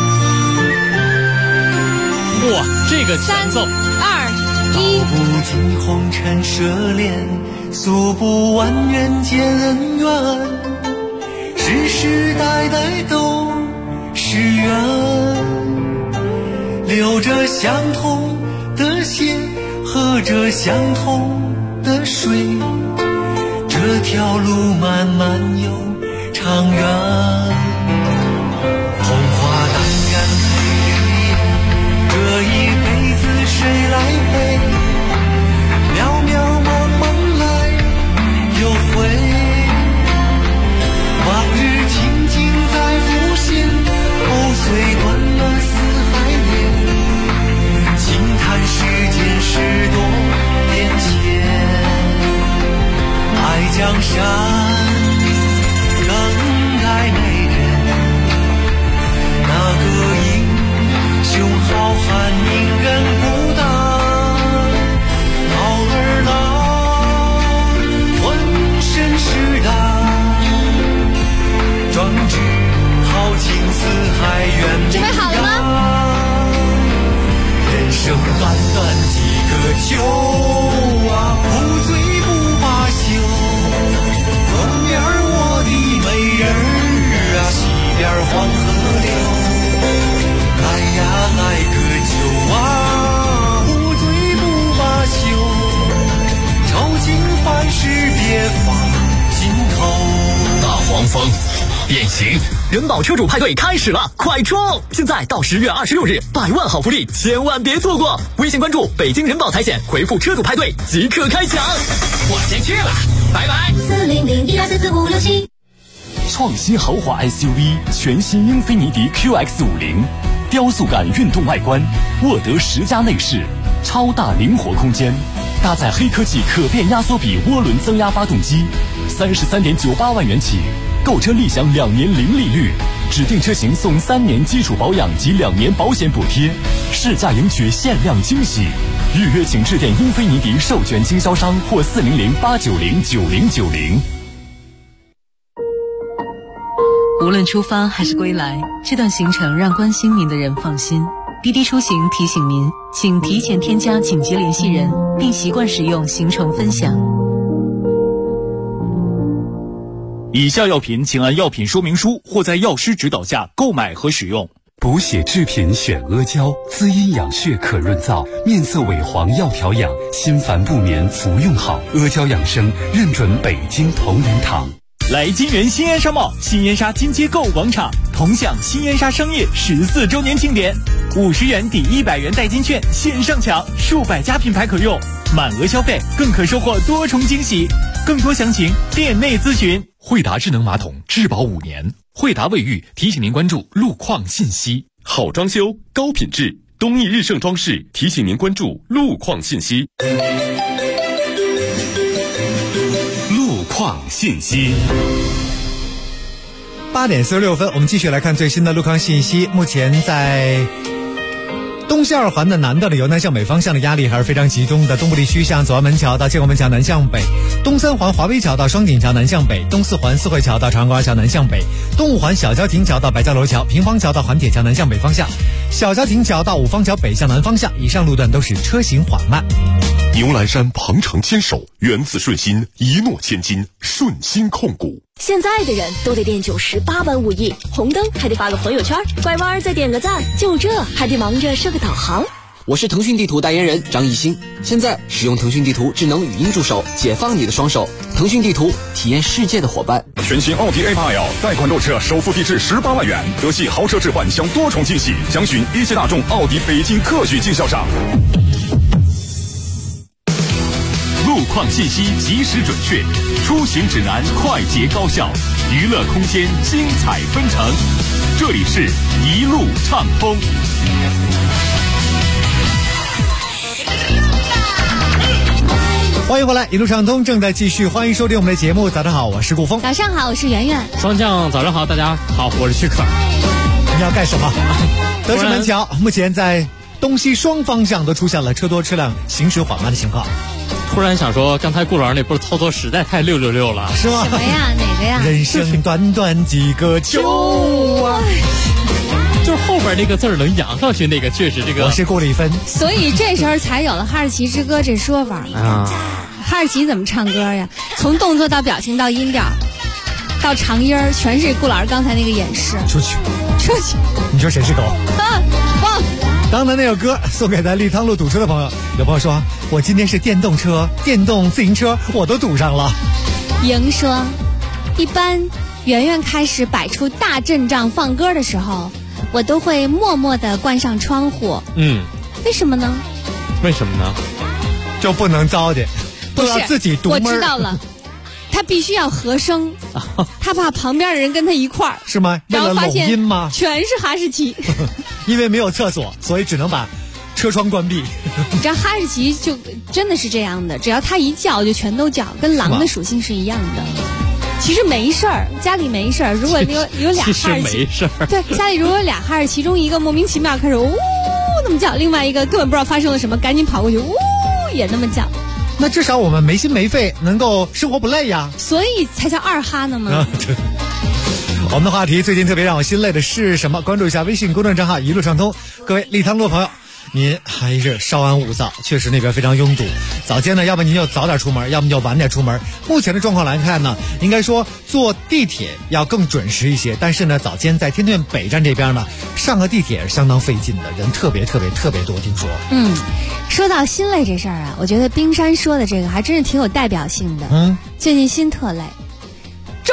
哇，这个前奏。3、2、1。 道不尽红尘奢恋，诉不完人间恩怨，世世代代都是缘，流着相同的血，喝着相同的水，这条路漫漫又长远，红花当然配绿叶，这一辈子谁来陪？渺渺茫茫来又回，往日情景在浮现，碎断了四海连，轻叹世间事多变迁，爱江山更改美人风。变形人保车主派对开始了，快冲！现在到10月26日，100万好福利，千万别错过！微信关注北京人保财险，回复车主派对即刻开抢。我先去了，拜拜。40012444567。 创新豪华 SUV 全新英菲尼迪 QX50，雕塑感运动外观，沃德10加内饰，超大灵活空间，搭载黑科技可变压缩比涡轮增压发动机，33.98万元起，购车立享2年零利率，指定车型送3年基础保养及2年保险补贴，试驾赢取限量惊喜。预约请致电英菲尼迪授权经销商或400-890-9090。 无论出发还是归来，这段行程让关心您的人放心。滴滴出行提醒您，请提前添加紧急联系人，并习惯使用行程分享。 以下药品请按药品说明书或在药师指导下购买和使用。 补血制品选阿胶，滋阴养血可润燥，面色萎黄要调养，心烦不眠服用好。阿胶养生认准北京同仁堂。 来金源新燕莎茂新燕莎金街购物广场，同享新燕莎商业14周年庆典，50元抵100元代金券线上抢，数百家品牌可用，满额消费更可收获多重惊喜。更多详情店内咨询。 惠达智能马桶质保5年，惠达卫浴提醒您关注路况信息。 好装修高品质，东义日盛装饰提醒您关注路况信息。路况信息。 8点46分，我们继续来看最新的路况信息。目前在东西2环的南段的由南向北方向的压力还是非常集中的。东部地区向左安门桥到建国门桥南向北，东3环华威桥到双井桥南向北，东4环四惠桥到长安关桥南向北，东5环小郊亭桥到白蕉楼桥、平房桥到环铁桥南向北方向，小郊亭桥到五方桥北向南方向，以上路段都是车行缓慢。 牛栏山鹏程牵手，源自顺心，一诺千金，顺心控股。 现在的人都得练98般武艺，红灯还得发个朋友圈，拐弯再点个赞，就这还得忙着设个导航。 我是腾讯地图代言人张艺兴，现在使用腾讯地图智能语音助手，解放你的双手。腾讯地图，体验世界的伙伴。 全新奥迪 A8L 贷款购车首付低至18万元，德系豪车置换享多重惊喜，详询一汽大众奥迪北京特许经销商。 路况信息及时准确，出行指南快捷高效，娱乐空间精彩纷呈。这里是一路畅通。 欢迎回来，一路畅通正在继续，欢迎收听我们的节目。早上好，我是顾峰。 早上好，我是圆圆。 双降，早上好，大家好，我是许可。 你要干什么？德胜门桥目前在东西双方向都出现了车多车辆行驶缓慢的情况。 突然想说，刚才顾老师那波操作实在太666了， 是吗？ 什么呀？哪个呀？ 人生短短几个秋啊！ 就是后边那个字儿能扬上去，那个确实这个。 我是顾里芬， 所以这时候才有了哈士奇之歌这说法啊。哈士奇怎么唱歌呀？从动作到表情到音调，到长音儿，全是顾老师刚才那个演示。 出去， 出去！ 你说谁是狗？ 啊，忘。 刚才那首歌送给在立汤路堵车的朋友，有朋友说我今天是电动车、电动自行车，我都堵上了。 莹说，一般圆圆开始摆出大阵仗放歌的时候，我都会默默地关上窗户。为什么呢？ 为什么呢？ 就不能糟践，不要自己独门。 我知道了，他必须要和声，他怕旁边的人跟他一块儿， 是吗？为了拢音吗？ 全是哈士奇。 因为没有厕所，所以只能把车窗关闭。 你知道哈士奇就真的是这样的，只要它一叫就全都叫，跟狼的属性是一样的。其实没事儿，家里没事儿。如果有俩哈士奇， 没事儿。 对，家里如果有俩哈士奇，其中一个莫名其妙开始呜那么叫，另外一个根本不知道发生了什么，赶紧跑过去呜也那么叫。 那至少我们没心没肺，能够生活不累呀。 所以才叫二哈呢嘛。 我们的话题最近特别让我心累的是什么？关注一下微信公众账号一路畅通。各位立汤路朋友，您还是稍安勿躁，确实那边非常拥堵。早间呢，要不您就早点出门，要么就晚点出门。目前的状况来看呢，应该说坐地铁要更准时一些，但是呢，早间在天顿北站这边呢，上个地铁是相当费劲的，人特别多，听说。 说到心累这事儿啊，我觉得冰山说的这个还真是挺有代表性的。最近心特累。周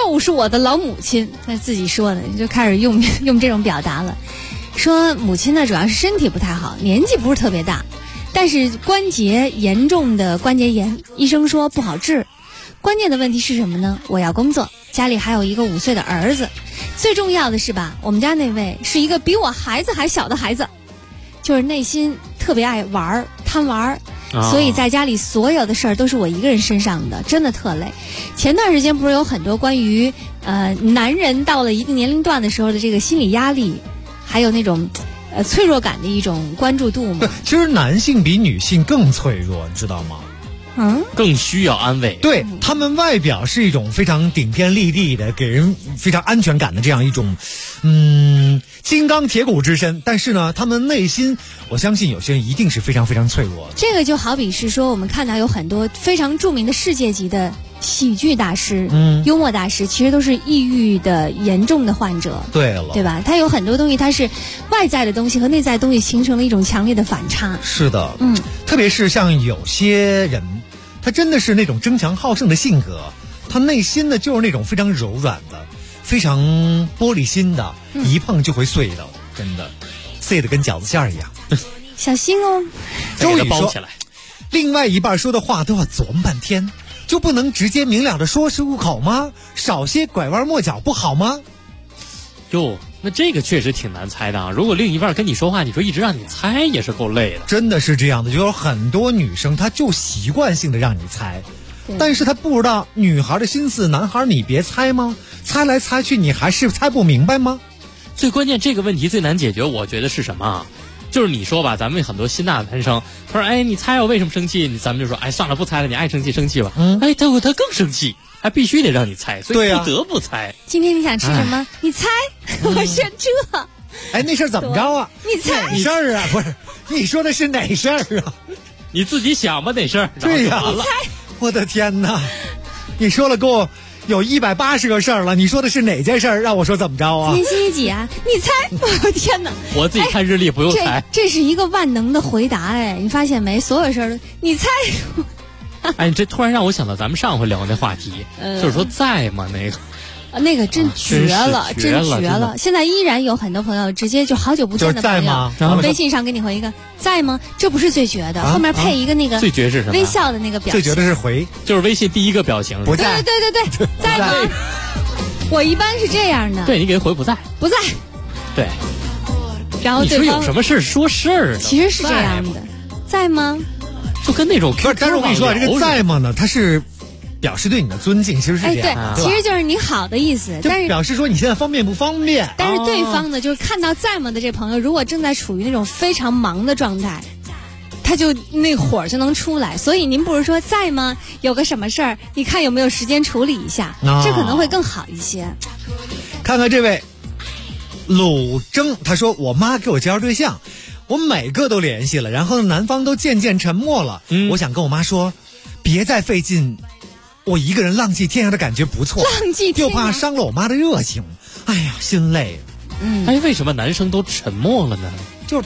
就是我的老母亲，他自己说的，就开始用这种表达了。说母亲呢主要是身体不太好，年纪不是特别大，但是关节严重的关节炎，医生说不好治。关键的问题是什么呢？我要工作，家里还有一个5岁的儿子，最重要的是吧，我们家那位是一个比我孩子还小的孩子，就是内心特别爱玩，贪玩，所以在家里所有的事儿都是我一个人身上的，真的特累。前段时间不是有很多关于男人到了一定年龄段的时候的这个心理压力，还有那种脆弱感的一种关注度吗？ 其实男性比女性更脆弱，你知道吗？ 更需要安慰。 对，他们外表是一种非常顶天立地的，给人非常安全感的这样一种金刚铁骨之身，但是呢他们内心我相信有些人一定是非常非常脆弱的。 这个就好比是说我们看到有很多非常著名的世界级的喜剧大师、幽默大师，其实都是抑郁的严重的患者。 对了， 对吧？他有很多东西，他是外在的东西和内在的东西形成了一种强烈的反差。 是的，特别是像有些人，他真的是那种争强好胜的性格，他内心呢就是那种非常柔软的，非常玻璃心的，一碰就会碎的，真的碎的跟饺子馅儿一样。 小心哦。 周宇说，另外一半说的话都要琢磨半天，就不能直接明了的说出口吗？少些拐弯抹角不好吗？ 哟，那这个确实挺难猜的啊！如果另一半跟你说话，你说一直让你猜也是够累的。 真的是这样的，就有很多女生她就习惯性的让你猜，但是她不知道女孩的心思，男孩你别猜吗？猜来猜去你还是猜不明白吗？ 最关键这个问题最难解决，我觉得是什么啊？就是你说吧，咱们很多心大的男生，他说哎你猜我为什么生气，咱们就说哎算了不猜了，你爱生气生气吧。哎他更生气，还必须得让你猜，所以不得不猜。 今天你想吃什么？你猜。我说这哎那事儿怎么着啊？ 你猜哪事儿啊？不是你说的是哪事儿啊？ 你自己想吧哪事儿。 对呀， 你猜。 我的天哪，你说了给我有180个事儿了，你说的是哪件事儿？让我说怎么着啊？ 今天星期几啊？你猜。我天哪， 我自己看日历不用猜。 这是一个万能的回答。哎，你发现没？所有事儿你猜。 哎，这突然让我想到咱们上回聊那话题，就是说在吗那个真绝了，真绝了！现在依然有很多朋友直接就好久不见的朋友，微信上给你回一个在吗？这不是最绝的，后面配一个那个最绝是什么？ 微笑的那个表情。 最绝的是回， 就是微信第一个表情不在。 对，在吗？我一般是这样的。 对，你给他回不在。 不在。 对。 然后对方你说有什么事说事儿？ 其实是这样的，在吗？ 就跟那种不是，但是我跟你说，这个在吗呢？它是表示对你的尊敬，其实是这样。对，其实就是你好的意思，但是表示说你现在方便不方便。 但是对方呢，就是看到在吗的这朋友，如果正在处于那种非常忙的状态，他就那火就能出来。所以您不是说在吗？有个什么事儿，你看有没有时间处理一下，这可能会更好一些。 看看这位鲁征，他说我妈给我介绍对象，我每个都联系了，然后男方都渐渐沉默了。我想跟我妈说，别再费劲，我一个人浪迹天涯的感觉不错， 浪迹天涯又怕伤了我妈的热情，哎呀，心累。 哎，为什么男生都沉默了呢？ 就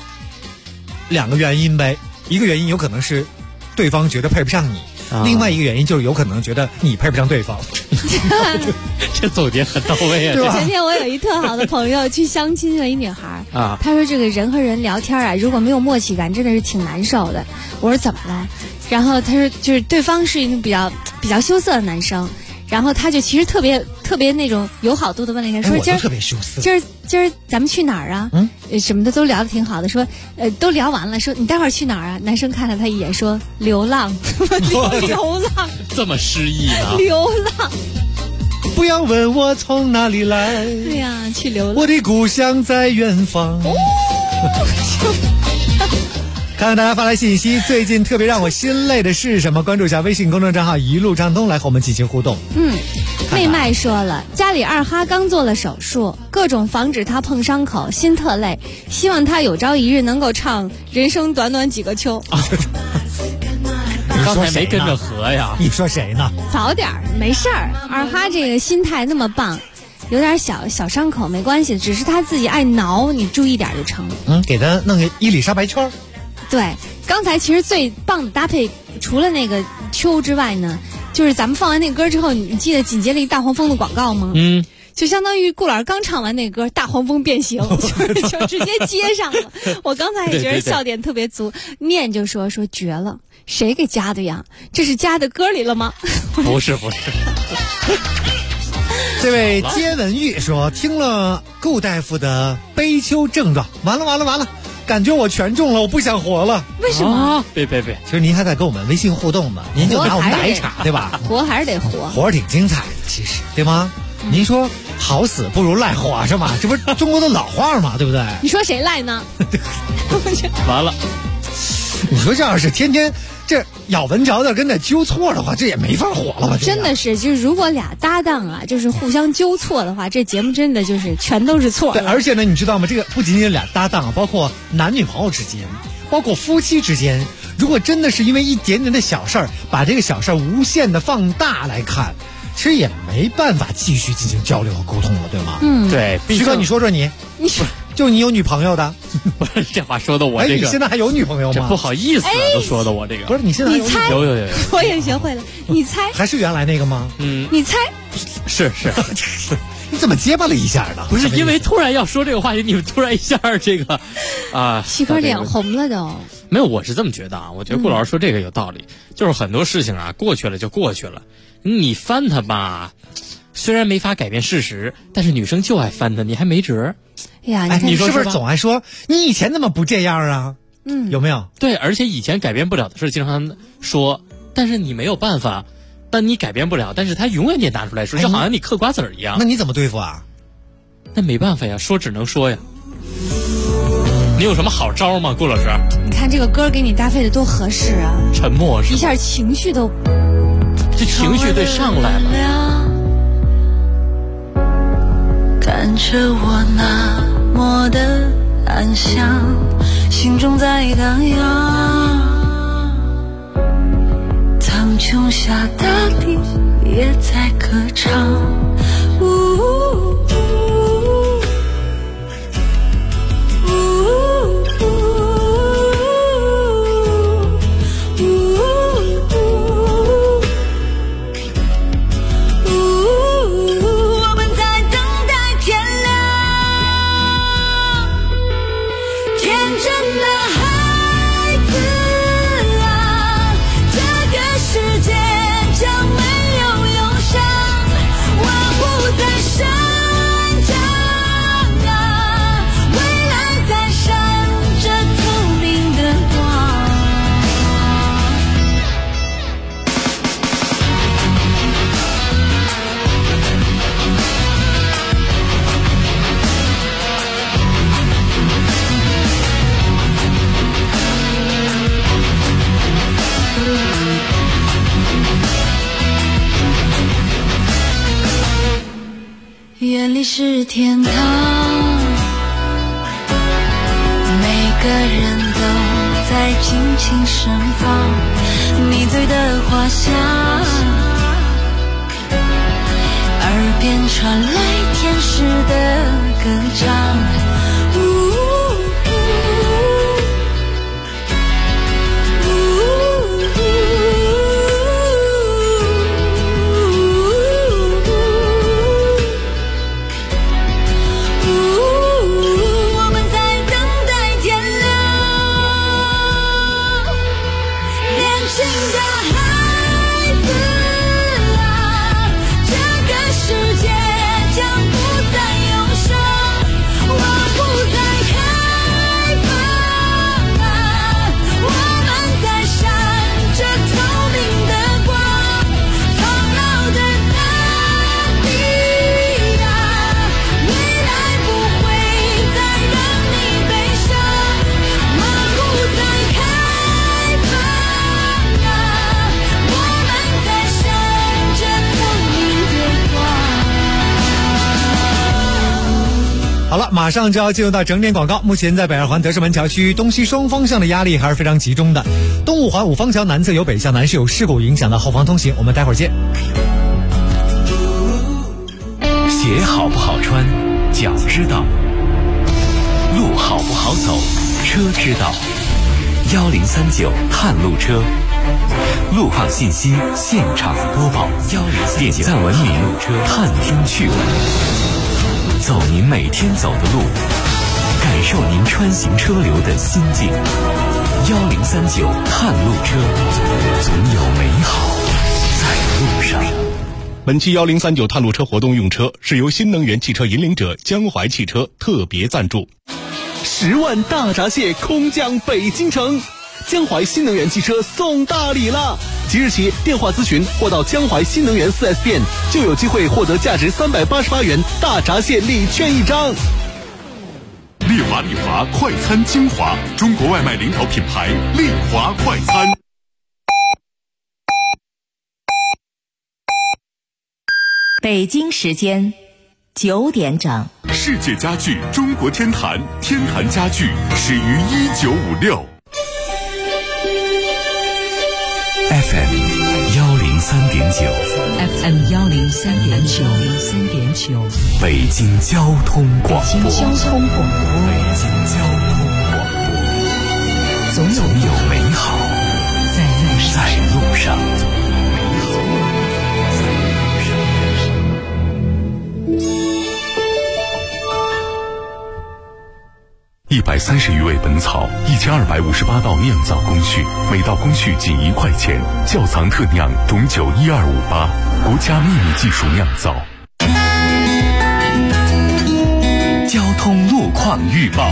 2个原因呗，一个原因有可能是对方觉得配不上你，另外一个原因就是有可能觉得你配不上对方。 这总结很到位啊！ 前天我有一特好的朋友去相亲了一女孩啊， 她说这个人和人聊天啊，如果没有默契感，真的是挺难受的。我说怎么了？然后她说就是对方是一个比较羞涩的男生，然后他就其实特别那种有好度的问了一下，说今儿特别羞涩， 今儿咱们去哪儿啊？什么的都聊得挺好的，说都聊完了，说你待会儿去哪儿啊？男生看了他一眼说流浪，流浪， 这么诗意呢？ 流浪。 不要问我从哪里来， 对呀，去流浪。 我的故乡在远方。看看大家发来信息，最近特别让我心累的是什么？关注一下微信公众账号一路畅通，来和我们进行互动。 妹麦说了，家里二哈刚做了手术，各种防止他碰伤口，心特累，希望他有朝一日能够唱人生短短几个秋。 刚才没跟着和呀？ 你说谁呢？ 早点没事儿，二哈这个心态那么棒，有点小伤口没关系，只是他自己爱挠，你注意点就成。 给他弄个伊丽莎白圈。 对，刚才其实最棒的搭配，除了那个秋之外呢， 就是咱们放完那歌之后，你记得紧接着一大黄蜂的广告吗？就相当于顾老师刚唱完那歌，大黄蜂变形，就直接接上了。我刚才也觉得笑点特别足，念就说绝了，谁给加的呀？这是加的歌里了吗？ 不是。 这位接文玉说，听了顾大夫的悲秋症状，完了，感觉我全中了，我不想活了。 为什么？ 别， 其实您还在跟我们微信互动呢，您就拿我们打一场，对吧？ 活还是得活， 活挺精彩的，其实对吗？您说好死不如赖活是吗？这不是中国的老话吗？对不对？ 你说谁赖呢？ 完了， 你说这要是天天这咬文嚼字跟那纠错的话，这也没法火了吧？ 真的是，就是如果俩搭档啊，就是互相纠错的话，这节目真的就是全都是错。 对，而且呢，你知道吗？这个不仅仅俩搭档，包括男女朋友之间，包括夫妻之间，如果真的是因为一点点的小事儿，把这个小事儿无限的放大来看，其实也没办法继续进行交流和沟通了，对吗？ 对。 徐哥，你说你就你有女朋友的？ 不是，这话说的我这个。 你现在还有女朋友吗？ 这不好意思都说的我这个。 不是，你现在还有你猜？ 有。 我也学会了，你猜？ 还是原来那个吗？ 你猜？ 是。 你怎么结巴了一下呢？ 不是因为突然要说这个话题，你们突然一下这个啊， 西哥脸红了都。 没有，我是这么觉得啊。我觉得顾老师说这个有道理，就是很多事情啊，过去了就过去了，你翻它吧，虽然没法改变事实，但是女生就爱翻它，你还没辙。 哎呀， 你是不是总爱说你以前怎么不这样啊？有没有？ 对，而且以前改变不了的事经常说，但是你没有办法。但你改变不了，但是他永远得拿出来说，就好像你嗑瓜子儿一样。 那你怎么对付啊？ 那没办法呀，说只能说呀。你有什么好招吗，顾老师？ 你看这个歌给你搭配的多合适啊！ 沉默是吧？ 一下情绪都， 这情绪得上来了。 看着我那么的安详，心中在荡漾。苍穹下大地也在歌唱，我们在等待天亮，天真的孩子啊，这个世界将没有忧伤，万物在生长啊，未来在闪着透明的光。眼里是天堂，每个人都在尽情盛放，你醉的花香，耳边传来天使的歌唱。 好了，马上就要进入到整点广告。目前在北二环德胜门桥区东西双方向的压力还是非常集中的。东五环五方桥南侧由北向南是有事故影响的后方通行，我们待会儿见。 鞋好不好穿，脚知道；路好不好走，车知道。1039探路车， 路况信息现场播报，点赞文明，探听趣闻，走您每天走的路，感受您穿行车流的心境。1039探路车，总有美好在路上。 本期1039探路车活动用车是由新能源汽车引领者江淮汽车特别赞助。 10万大闸蟹空降北京城，江淮新能源汽车送大礼了！即日起电话咨询或到江淮新能源 4S 店，就有机会获得价值388元大闸蟹礼券1张。 丽华快餐精华，中国外卖领导品牌丽华快餐。 北京时间9点整。 世界家具中国天坛，天坛家具始于1956。 FM 103.9 FM 103.9 北京交通广播。 北京交通广播。 总有美好在路上。 130余味本草，1258道酿造工序，每道工序仅1块钱。窖藏特酿董酒12588，国家秘密技术酿造。 交通路况预报。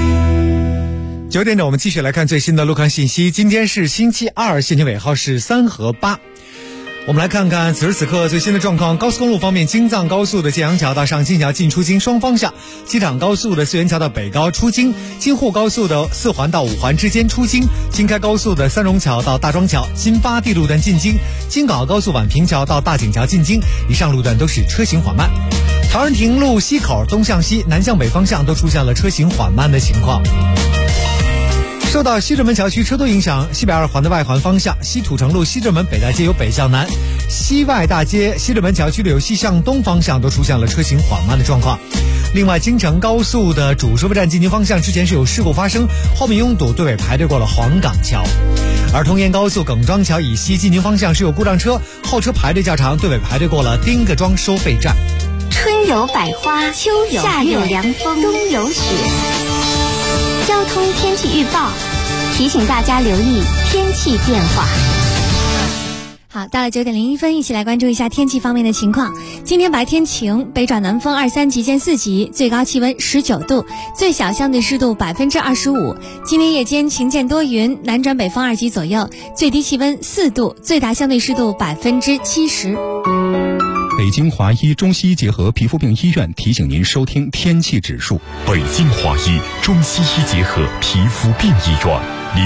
9点整，我们继续来看最新的路况信息。今天是星期二，现行尾号是3和8。我们来看看此时此刻最新的状况。高速公路方面，京藏高速的建阳桥到上京桥进出京双方向，机场高速的四元桥到北高出京，京沪高速的4环到5环之间出京，京开高速的三荣桥到大庄桥，新发地路段进京，京港澳高速宛平桥到大井桥进京，以上路段都是车行缓慢。陶然亭路西口东向西、南向北方向都出现了车行缓慢的情况。受到西直门桥区车多影响，西北2环的外环方向，西土城路西直门北大街由北向南，西外大街西直门桥区的由西向东方向都出现了车行缓慢的状况。另外，京承高速的主收费站进京方向之前是有事故发生，后面拥堵，队尾排队过了黄岗桥。而通燕高速耿庄桥以西进京方向是有故障车，后车排队较长，队尾排队过了丁各庄收费站。 春有百花，秋有夏有凉风，冬有雪。交通天气预报提醒大家留意天气变化。 好，到了9点01分，一起来关注一下天气方面的情况。今天白天晴，北转南风2、3级见4级，最高气温19度，最小相对湿度25%。今天夜间晴见多云，南转北风2级左右，最低气温4度，最大相对湿度70%。 北京华医中西医结合皮肤病医院提醒您收听天气指数。 北京华医中西医结合皮肤病医院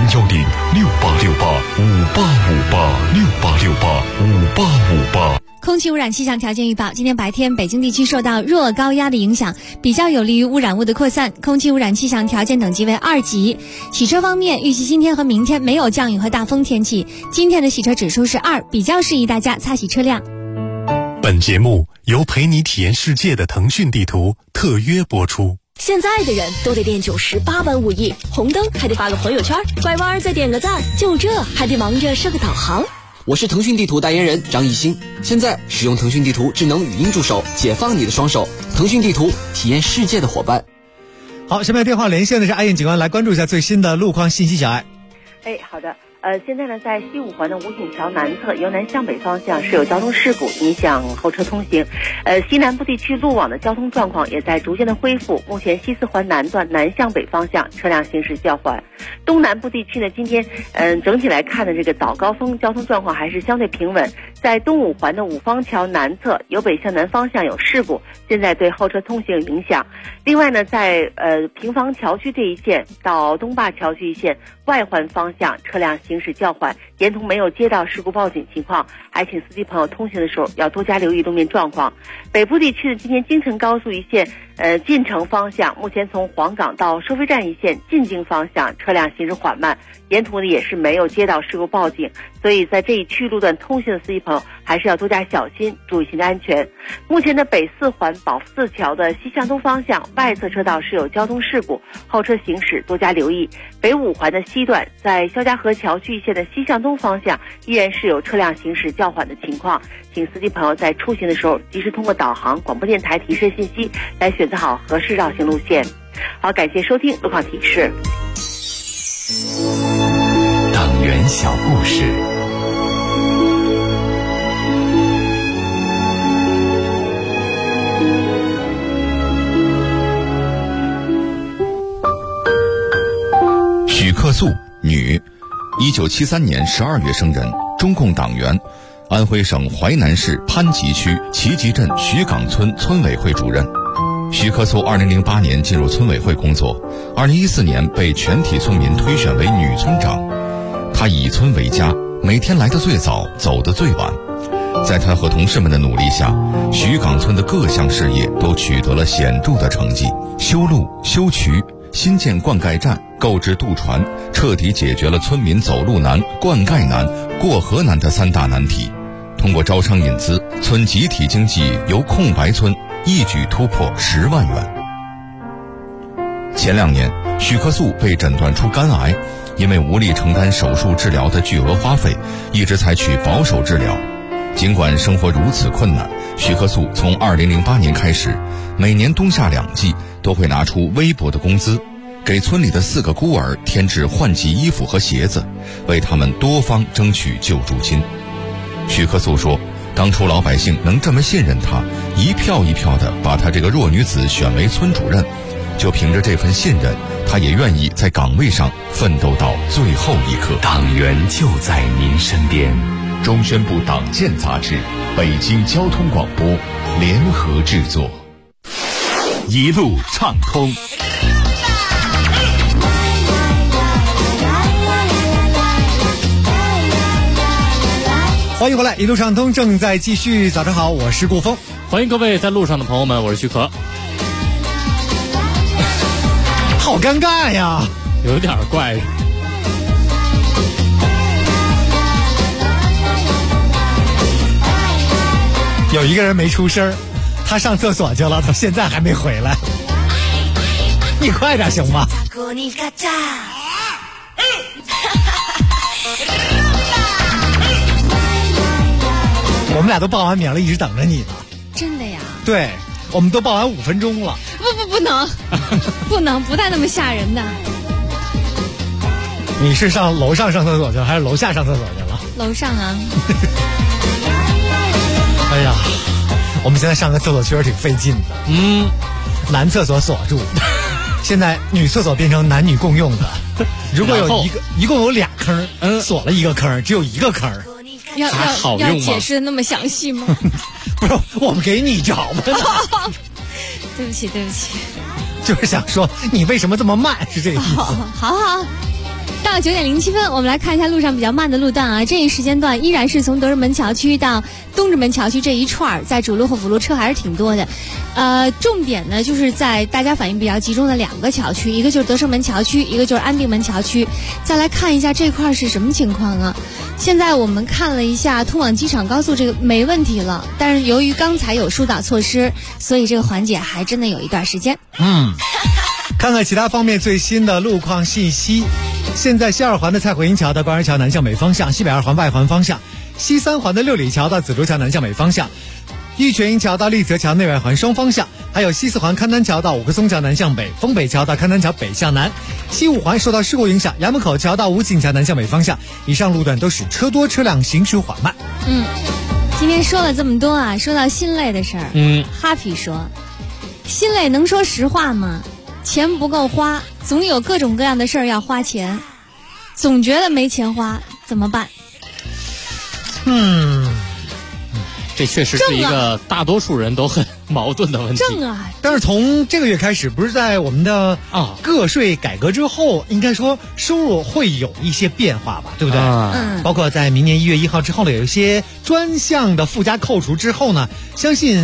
，0106858586858 空气污染气象条件预报：今天白天，北京地区受到弱高压的影响，比较有利于污染物的扩散，空气污染气象条件等级为2级。洗车方面，预计今天和明天没有降雨和大风天气，今天的洗车指数是2，比较适宜大家擦洗车辆。 本节目由陪你体验世界的腾讯地图特约播出。 现在的人都得练98般武艺，红灯还得发个朋友圈，拐弯再点个赞，就这还得忙着设个导航。 我是腾讯地图代言人张艺兴，现在使用腾讯地图智能语音助手，解放你的双手。腾讯地图，体验世界的伙伴。 好，下面电话连线的是爱燕警官，来关注一下最新的路况信息。小爱， 好的。现在呢，在西5环的武警桥南侧，由南向北方向是有交通事故，影响后车通行。西南部地区路网的交通状况也在逐渐的恢复。目前西4环南段南向北方向车辆行驶较缓。东南部地区呢，今天整体来看的这个早高峰交通状况还是相对平稳。在东5环的五方桥南侧，由北向南方向有事故，现在对后车通行有影响。另外呢，在平房桥区这一线到东坝桥区一线外环方向车辆行驶较缓，沿途没有接到事故报警情况，还请司机朋友通行的时候要多加留意路面状况。北部地区的今天京承高速一线进城方向，目前从黄岗到收费站一线进京方向车辆行驶缓慢，沿途呢也是没有接到事故报警，所以在这一区域路段通行的司机朋友还是要多加小心，注意行车安全。目前的北四环保福寺桥的西向东方向外侧车道是有交通事故，后车行驶多加留意。北五环的西段在肖家河桥区一线的西向东方向依然是有车辆行驶较缓的情况，请司机朋友在出行的时候及时通过导航、广播电台提示信息来选择好合适绕行路线。好，感谢收听路况提示。 党员小故事。 许克素，女，1973年12月生人，中共党员，安徽省淮南市潘集区齐集镇许岗村村委会主任。许克素2008年进入村委会工作，2014年被全体村民推选为女村长。她以村为家，每天来得最早，走得最晚。在她和同事们的努力下，许岗村的各项事业都取得了显著的成绩，修路、修渠、新建灌溉站、购置渡船，彻底解决了村民走路难、灌溉难、过河难的3大难题。通过招商引资，村集体经济由空白村一举突破10万元。前2年，许克素被诊断出肝癌，因为无力承担手术治疗的巨额花费，一直采取保守治疗。尽管生活如此困难，许克素从2008年开始，每年冬夏2季都会拿出微薄的工资，给村里的4个孤儿添置换季衣服和鞋子，为他们多方争取救助金。许克素说，当初老百姓能这么信任他，一票一票地把他这个弱女子选为村主任，就凭着这份信任，他也愿意在岗位上奋斗到最后一刻。 党员就在您身边。 中宣部党建杂志、北京交通广播联合制作， 一路畅通。 欢迎回来，一路畅通正在继续。早上好，我是顾峰。 欢迎各位在路上的朋友们，我是许可。 好尴尬呀， 有点怪。 有一个人没出声，他上厕所去了，到现在还没回来。你快点行吗？我们俩都报完名了，一直等着你呢。 真的呀？ 对，我们都报完5分钟了。 不能，不能，不带那么吓人的。 你是上楼上上厕所去了，还是楼下上厕所去了？ 楼上啊。 哎呀，我们现在上个厕所确实挺费劲的。男厕所锁住，现在女厕所变成男女共用的。如果有一共有2坑，锁了1个坑，只有1个坑。 要解释的那么详细吗？ 不是，我们给你找吧。 对不起， 就是想说你为什么这么慢，是这个意思。 好。到9点07分，我们来看一下路上比较慢的路段啊。这一时间段依然是从德胜门桥区到东直门桥区这一串，在主路和辅路车还是挺多的。重点呢就是在大家反应比较集中的2个桥区，一个就是德胜门桥区，一个就是安定门桥区。再来看一下这块是什么情况啊？现在我们看了一下通往机场高速这个没问题了，但是由于刚才有疏导措施，所以这个环节还真的有一段时间。 看看其他方面最新的路况信息。现在西2环的蔡慧营桥到关儿桥南向北方向，西北2环外环方向，西3环的六里桥到紫竹桥南向北方向，玉泉营桥到丽泽桥内外环双方向，还有西4环勘南桥到五棵松桥南向北，丰北桥到勘南桥北向南。西5环受到事故影响，衙门口桥到吴景桥南向北方向，以上路段都是车多车辆行驶缓慢。 今天说了这么多啊，说到心累的事儿，哈皮说，心累能说实话吗？钱不够花，总有各种各样的事儿要花钱，总觉得没钱花，怎么办？ 这确实是一个大多数人都很矛盾的问题。 但是从这个月开始，不是在我们的个税改革之后，应该说收入会有一些变化吧，对不对？包括在明年1月1号之后呢，有一些专项的附加扣除之后呢，相信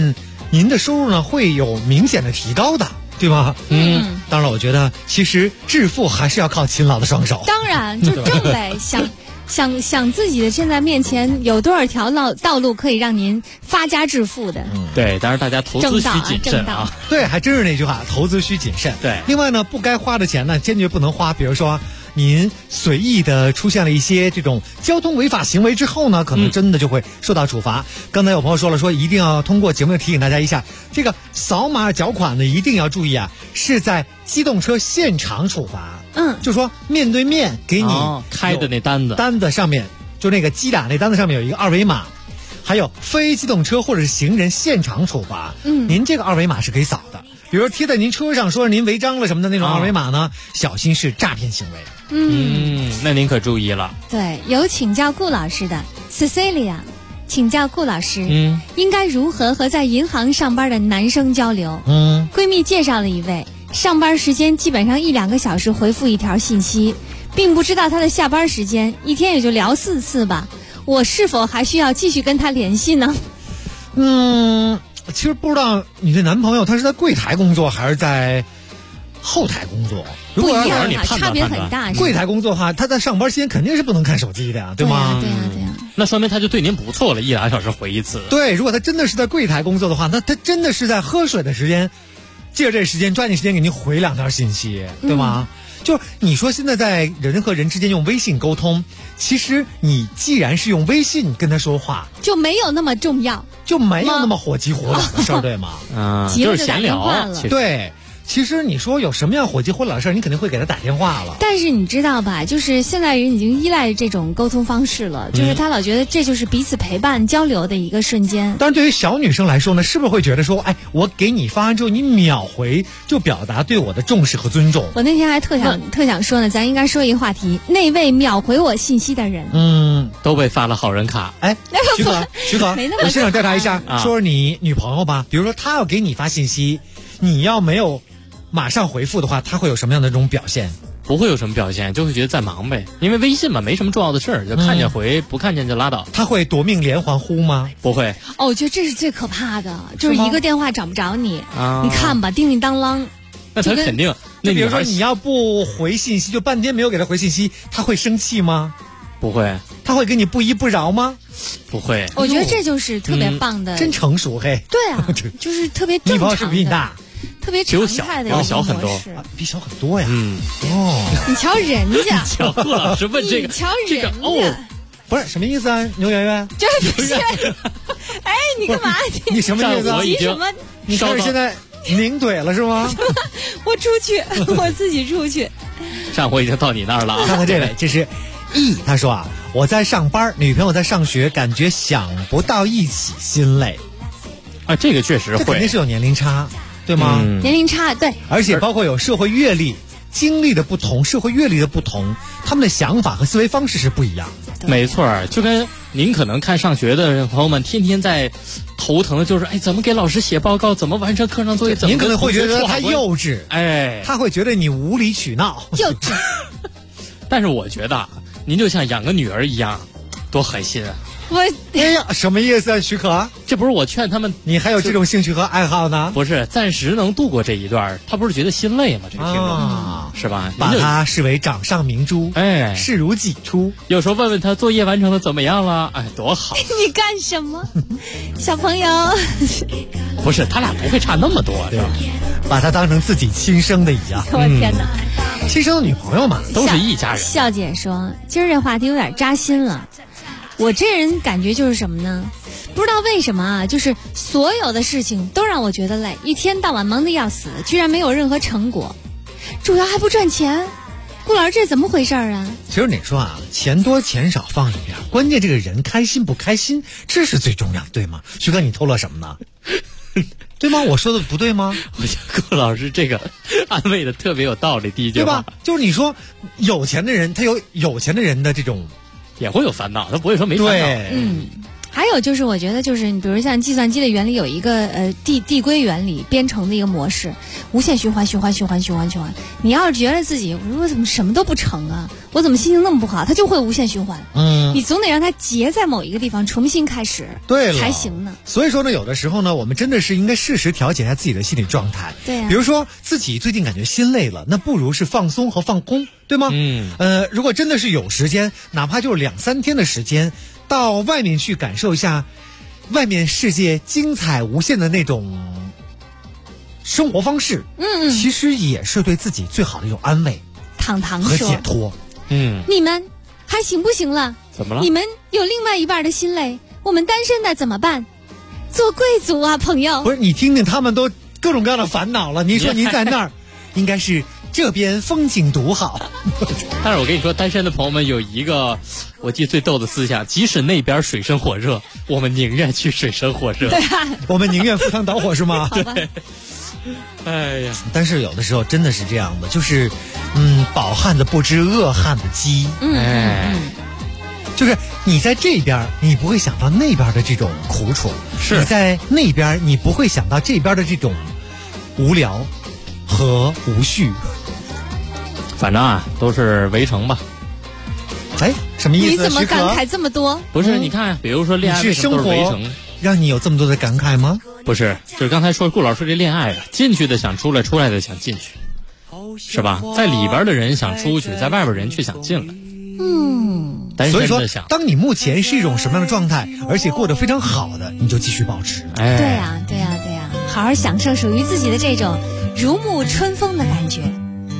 您的收入呢会有明显的提高的，对吗？当然，我觉得其实致富还是要靠勤劳的双手。 当然，就挣呗，想自己的现在面前有多少条道路可以让您发家致富的？ 对，当然大家投资需谨慎啊。 对，还真是那句话，投资需谨慎。 对， 另外呢，不该花的钱呢，坚决不能花。比如说，您随意的出现了一些这种交通违法行为之后呢，可能真的就会受到处罚。刚才有朋友说了，说一定要通过节目提醒大家一下，这个扫码缴款呢一定要注意啊，是在机动车现场处罚。就说面对面给你开的那单子上面，就那个机打那单子上面有一个二维码，还有非机动车或者是行人现场处罚。您这个二维码是可以扫的，比如贴在您车上说您违章了什么的那种二维码呢，小心是诈骗行为。 那您可注意了。 对，有请教顾老师的 Cecilia， 请教顾老师，应该如何和在银行上班的男生交流？闺蜜介绍了一位。上班时间基本上1-2个小时回复一条信息，并不知道他的下班时间，一天也就聊4次吧。我是否还需要继续跟他联系呢？ 其实不知道你的男朋友他是在柜台工作还是在后台工作。如果不一样啊，差别很大。 柜台工作的话，他在上班时间肯定是不能看手机的呀，对吗？ 对呀。 那说明他就对您不错了，1-2个小时回一次。 对，如果他真的是在柜台工作的话，那他真的是在喝水的时间。借着这时间，抓紧时间给您回2条信息，对吗？就你说现在在人和人之间用微信沟通，其实你既然是用微信跟他说话， 就没有那么重要， 就没有那么火急火燎的事儿，对吗？ 就是闲聊。 对。其实你说有什么样火急火燎的事儿，你肯定会给他打电话了。 但是你知道吧，就是现在人已经依赖这种沟通方式了，就是他老觉得这就是彼此陪伴交流的一个瞬间。 但是对于小女生来说呢，是不是会觉得说，哎，我给你发完之后，你秒回，就表达对我的重视和尊重？ 我那天还特想说呢，咱应该说一个话题，那位秒回我信息的人， 都被发了好人卡。 哎，许可，我现场调查一下，说你女朋友吧，比如说她要给你发信息，你要没有马上回复的话，他会有什么样的这种表现？ 不会有什么表现，就会觉得在忙呗。因为微信嘛，没什么重要的事儿，就看见回，不看见就拉倒。 他会夺命连环呼吗？ 不会。 我觉得这是最可怕的，就是一个电话找不着你，你看吧，叮叮当啷。 那他肯定。 就比如说你要不回信息，就半天没有给他回信息，他会生气吗？ 不会。 他会跟你不依不饶吗？ 不会。 我觉得这就是特别棒的， 真成熟嘿。 对啊，就是特别正常的。 你朋友是不是比你大？ 特别常态的一小很多， 比小很多呀。 你瞧人家， 瞧顾老师问这个， 你瞧人家， 不是什么意思啊？牛圆圆， 这不是？哎，你干嘛？ 你什么意思？ 急什么？ 你开始现在拧腿了是吗？ 我出去，我自己出去。 上回已经到你那儿了。 看看这位，这是E，他说啊，我在上班，女朋友在上学，感觉想不到一起，心累。 啊，这个确实会， 这肯定是有年龄差，对吗？ 年龄差，对， 而且包括有社会阅历、经历的不同，社会阅历的不同，他们的想法和思维方式是不一样的。 没错，就跟您可能看上学的朋友们天天在头疼的就是，哎，怎么给老师写报告，怎么完成课上作业，怎么您可能会觉得他幼稚， 哎， 他会觉得你无理取闹， 幼稚。 但是我觉得，您就像养个女儿一样，多狠心啊！ 哎呀，什么意思啊，许可？ 这不是我劝他们， 你还有这种兴趣和爱好呢？ 不是，暂时能度过这一段，他不是觉得心累吗？这个听众、是吧？ 把他视为掌上明珠， 哎， 视如己出。 有时候问问他作业完成的怎么样了，哎，多好！ 你干什么，小朋友？ 不是，他俩不会差那么多，对吧？ 把他当成自己亲生的一样。 我天哪！ 亲生的女朋友嘛， 都是一家人。 笑姐说，今儿这话题有点扎心了。我这人感觉就是什么呢？不知道为什么啊，就是所有的事情都让我觉得累，一天到晚忙得要死，居然没有任何成果，主要还不赚钱。顾老师，这怎么回事啊？ 其实你说啊，钱多钱少放一边，关键这个人开心不开心，这是最重要，对吗？徐哥，你透露什么呢？对吗？我说的不对吗？ 我觉得顾老师这个安慰的特别有道理，第一句话， 对吧？就是你说有钱的人，他有有钱的人的这种。 也会有烦恼，他不会说没烦恼。 还有就是，我觉得就是你比如像计算机的原理有一个递归原理编程的一个模式，无限循环。你要是觉得自己我怎么什么都不成啊，我怎么心情那么不好，它就会无限循环。你总得让它结在某一个地方，重新开始， 对了才行呢。 所以说呢，有的时候呢，我们真的是应该适时调节一下自己的心理状态。 对啊， 比如说自己最近感觉心累了，那不如是放松和放空，对吗？如果真的是有时间，哪怕就是2-3天的时间，到外面去感受一下外面世界精彩无限的那种生活方式，其实也是对自己最好的一种安慰和解脱。 你们还行不行了？ 怎么了？ 你们有另外一半的心累，我们单身的怎么办？做贵族啊，朋友。 不是，你听听他们都各种各样的烦恼了，你说您在那儿应该是这边风景独好。 但是我跟你说，单身的朋友们有一个我记得最逗的思想，即使那边水深火热，我们宁愿去水深火热。 对啊， 我们宁愿赴汤蹈火是吗？ 对。哎呀， 但是有的时候真的是这样的，就是饱汉子不知饿汉子饥。就是你在这边你不会想到那边的这种苦楚，你在那边你不会想到这边的这种无聊和无序。 反正啊，都是围城吧。 哎，什么意思？ 你怎么感慨这么多？ 不是，你看，比如说恋爱为什么都是围城， 让你有这么多的感慨吗？ 不是，就是刚才说顾老师这恋爱啊，进去的想出来，出来的想进去，是吧？在里边的人想出去，在外边人却想进来。 所以说，当你目前是一种什么样的状态，而且过得非常好的，你就继续保持。 对呀，好好享受属于自己的这种如沐春风的感觉。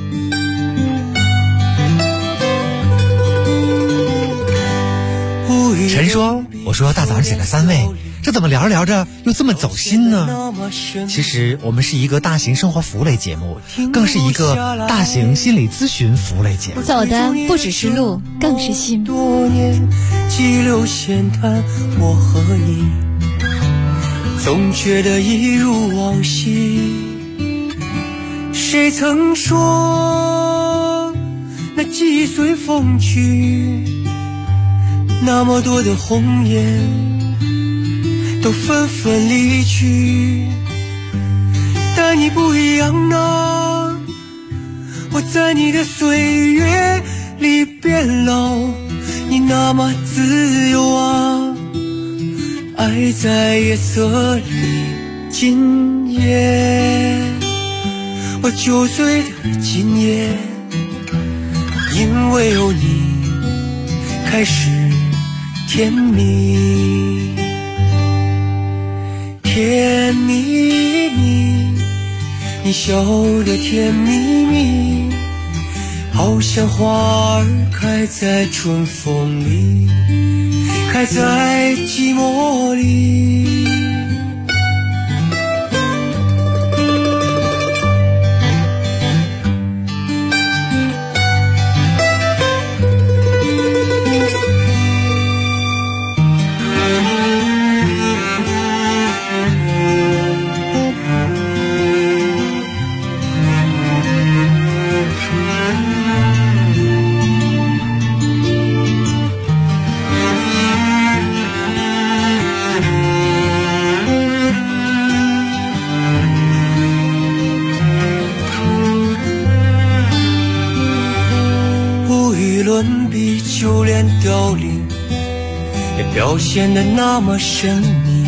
陈说：“我说大早上起来3位，这怎么聊着聊着又这么走心呢？其实我们是一个大型生活服务类节目，更是一个大型心理咨询服务类节目。 走的不只是路，更是心。 多年激流闲谈，我和你总觉得一如往昔。谁曾说那记忆随风去？那么多的红颜都纷纷离去，但你不一样啊，我在你的岁月里变老，你那么自由啊，爱在夜色里今夜，我9岁的今夜，因为有你开始甜蜜，甜蜜蜜，你笑得甜蜜蜜，好像花儿开在春风里，开在寂寞里。就连凋零也表现得那么神秘，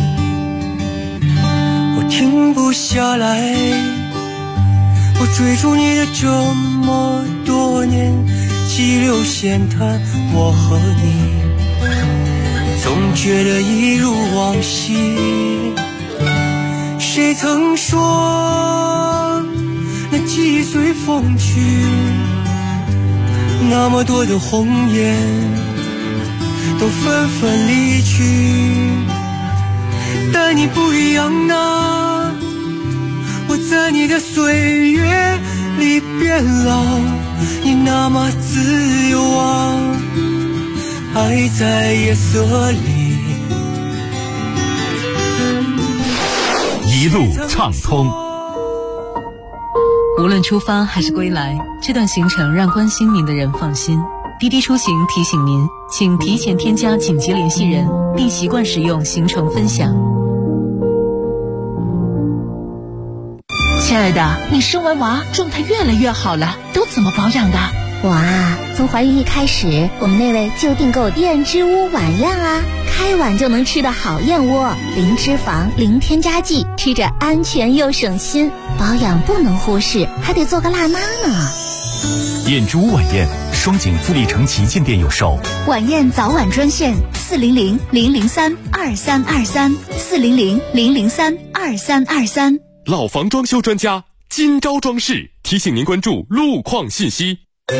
我停不下来，我追逐你的这么多年，激流闲谈，我和你总觉得一如往昔。谁曾说那记忆随风去？那么多的红颜都纷纷离去，但你不一样啊，我在你的岁月里变老，你那么自由啊，爱在夜色里一路畅通。 无论出发还是归来，这段行程让关心您的人放心。 滴滴出行提醒您，请提前添加紧急联系人，并习惯使用行程分享。 亲爱的，你生完娃状态越来越好了，都怎么保养的？ 我啊，从怀孕一开始，我们那位就订购燕之屋晚宴啊，开碗就能吃的好燕窝，零脂肪，零添加剂，吃着安全又省心。保养不能忽视，还得做个辣妈呢。 燕之屋晚宴，双井富力城旗舰店有售。 晚宴早晚专线400-003-2323，400-003-2323。 老房装修专家金招装饰提醒您关注路况信息。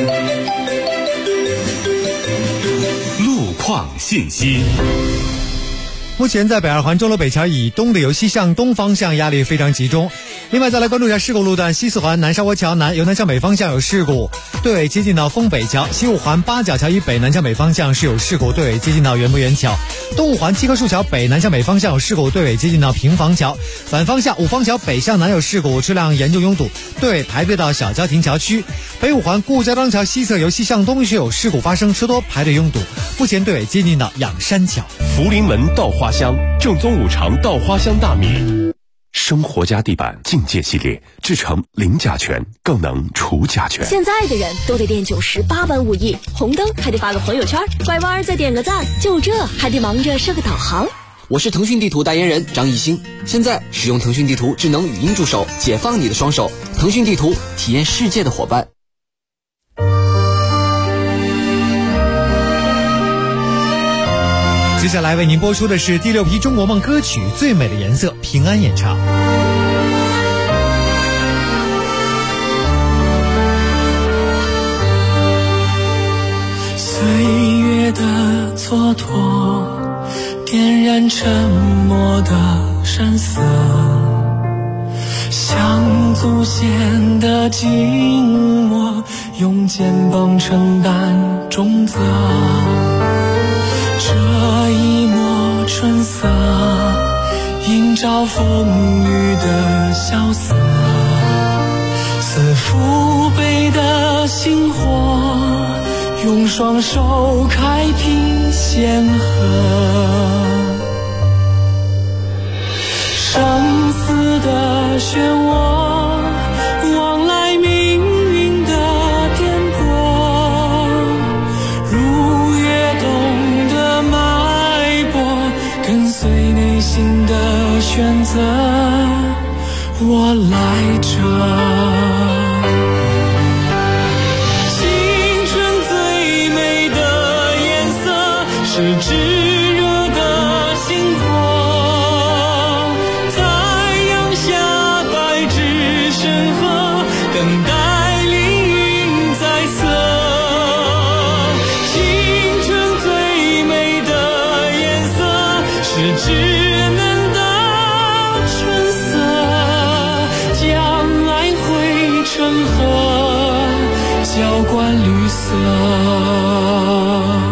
路况信息。 目前在北二环钟楼北桥以东的由西向东方向压力非常集中。另外再来关注一下事故路段，西四环南沙窝桥南由南向北方向有事故，对尾接近到丰北桥；西五环八角桥以北南向北方向是有事故，对尾接近到园博园桥；东五环七棵树桥北南向北方向有事故，对尾接近到平房桥；反方向五方桥北向南有事故，车辆严重拥堵，对尾排队到小郊亭桥区；北五环顾家庄桥西侧由西向东是有事故发生，车多排队拥堵，目前对尾接近到仰山桥。 福临门稻花香，正宗五常稻花香大米。生活家地板境界系列，制成零甲醛，更能除甲醛。 现在的人都得练98般武艺，红灯还得发个朋友圈，拐弯再点个赞，就这还得忙着设个导航。 我是腾讯地图代言人张艺兴，现在使用腾讯地图智能语音助手，解放你的双手。腾讯地图，体验世界的伙伴。 接下来为您播出的是第6批中国梦歌曲《最美的颜色》，平安演唱。 岁月的蹉跎，点燃沉默的山色，像祖先的静默，用肩膀承担重责。这一抹春色，映照风雨的萧瑟，似父辈的星火，用双手开辟险河。生死的漩涡，往来命运的颠簸，如跃动的脉搏，跟随内心的选择，我来这。是炙热的星火，太阳下白纸深河，等待凌云在侧。青春最美的颜色，是稚嫩的春色，将爱汇成河，浇灌绿色。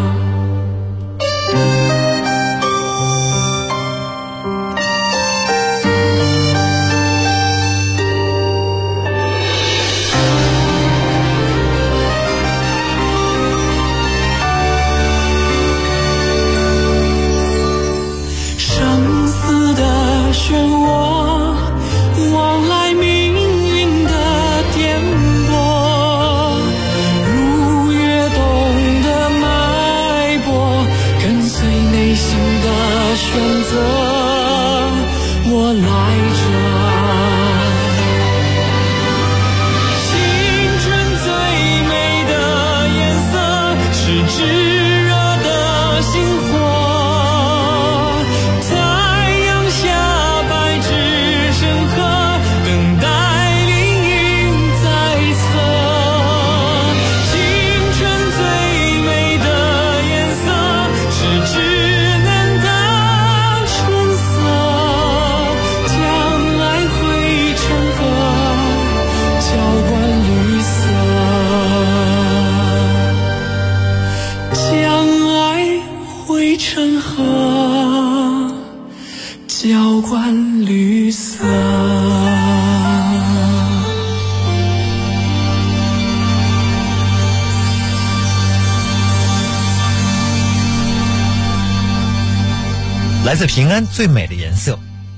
漩涡，往来命运的颠簸，如跃动的脉搏，跟随内心的选择，我来这。青春最美的颜色，是炙热的星火。成河，浇灌绿色。 来自平安最美的颜色。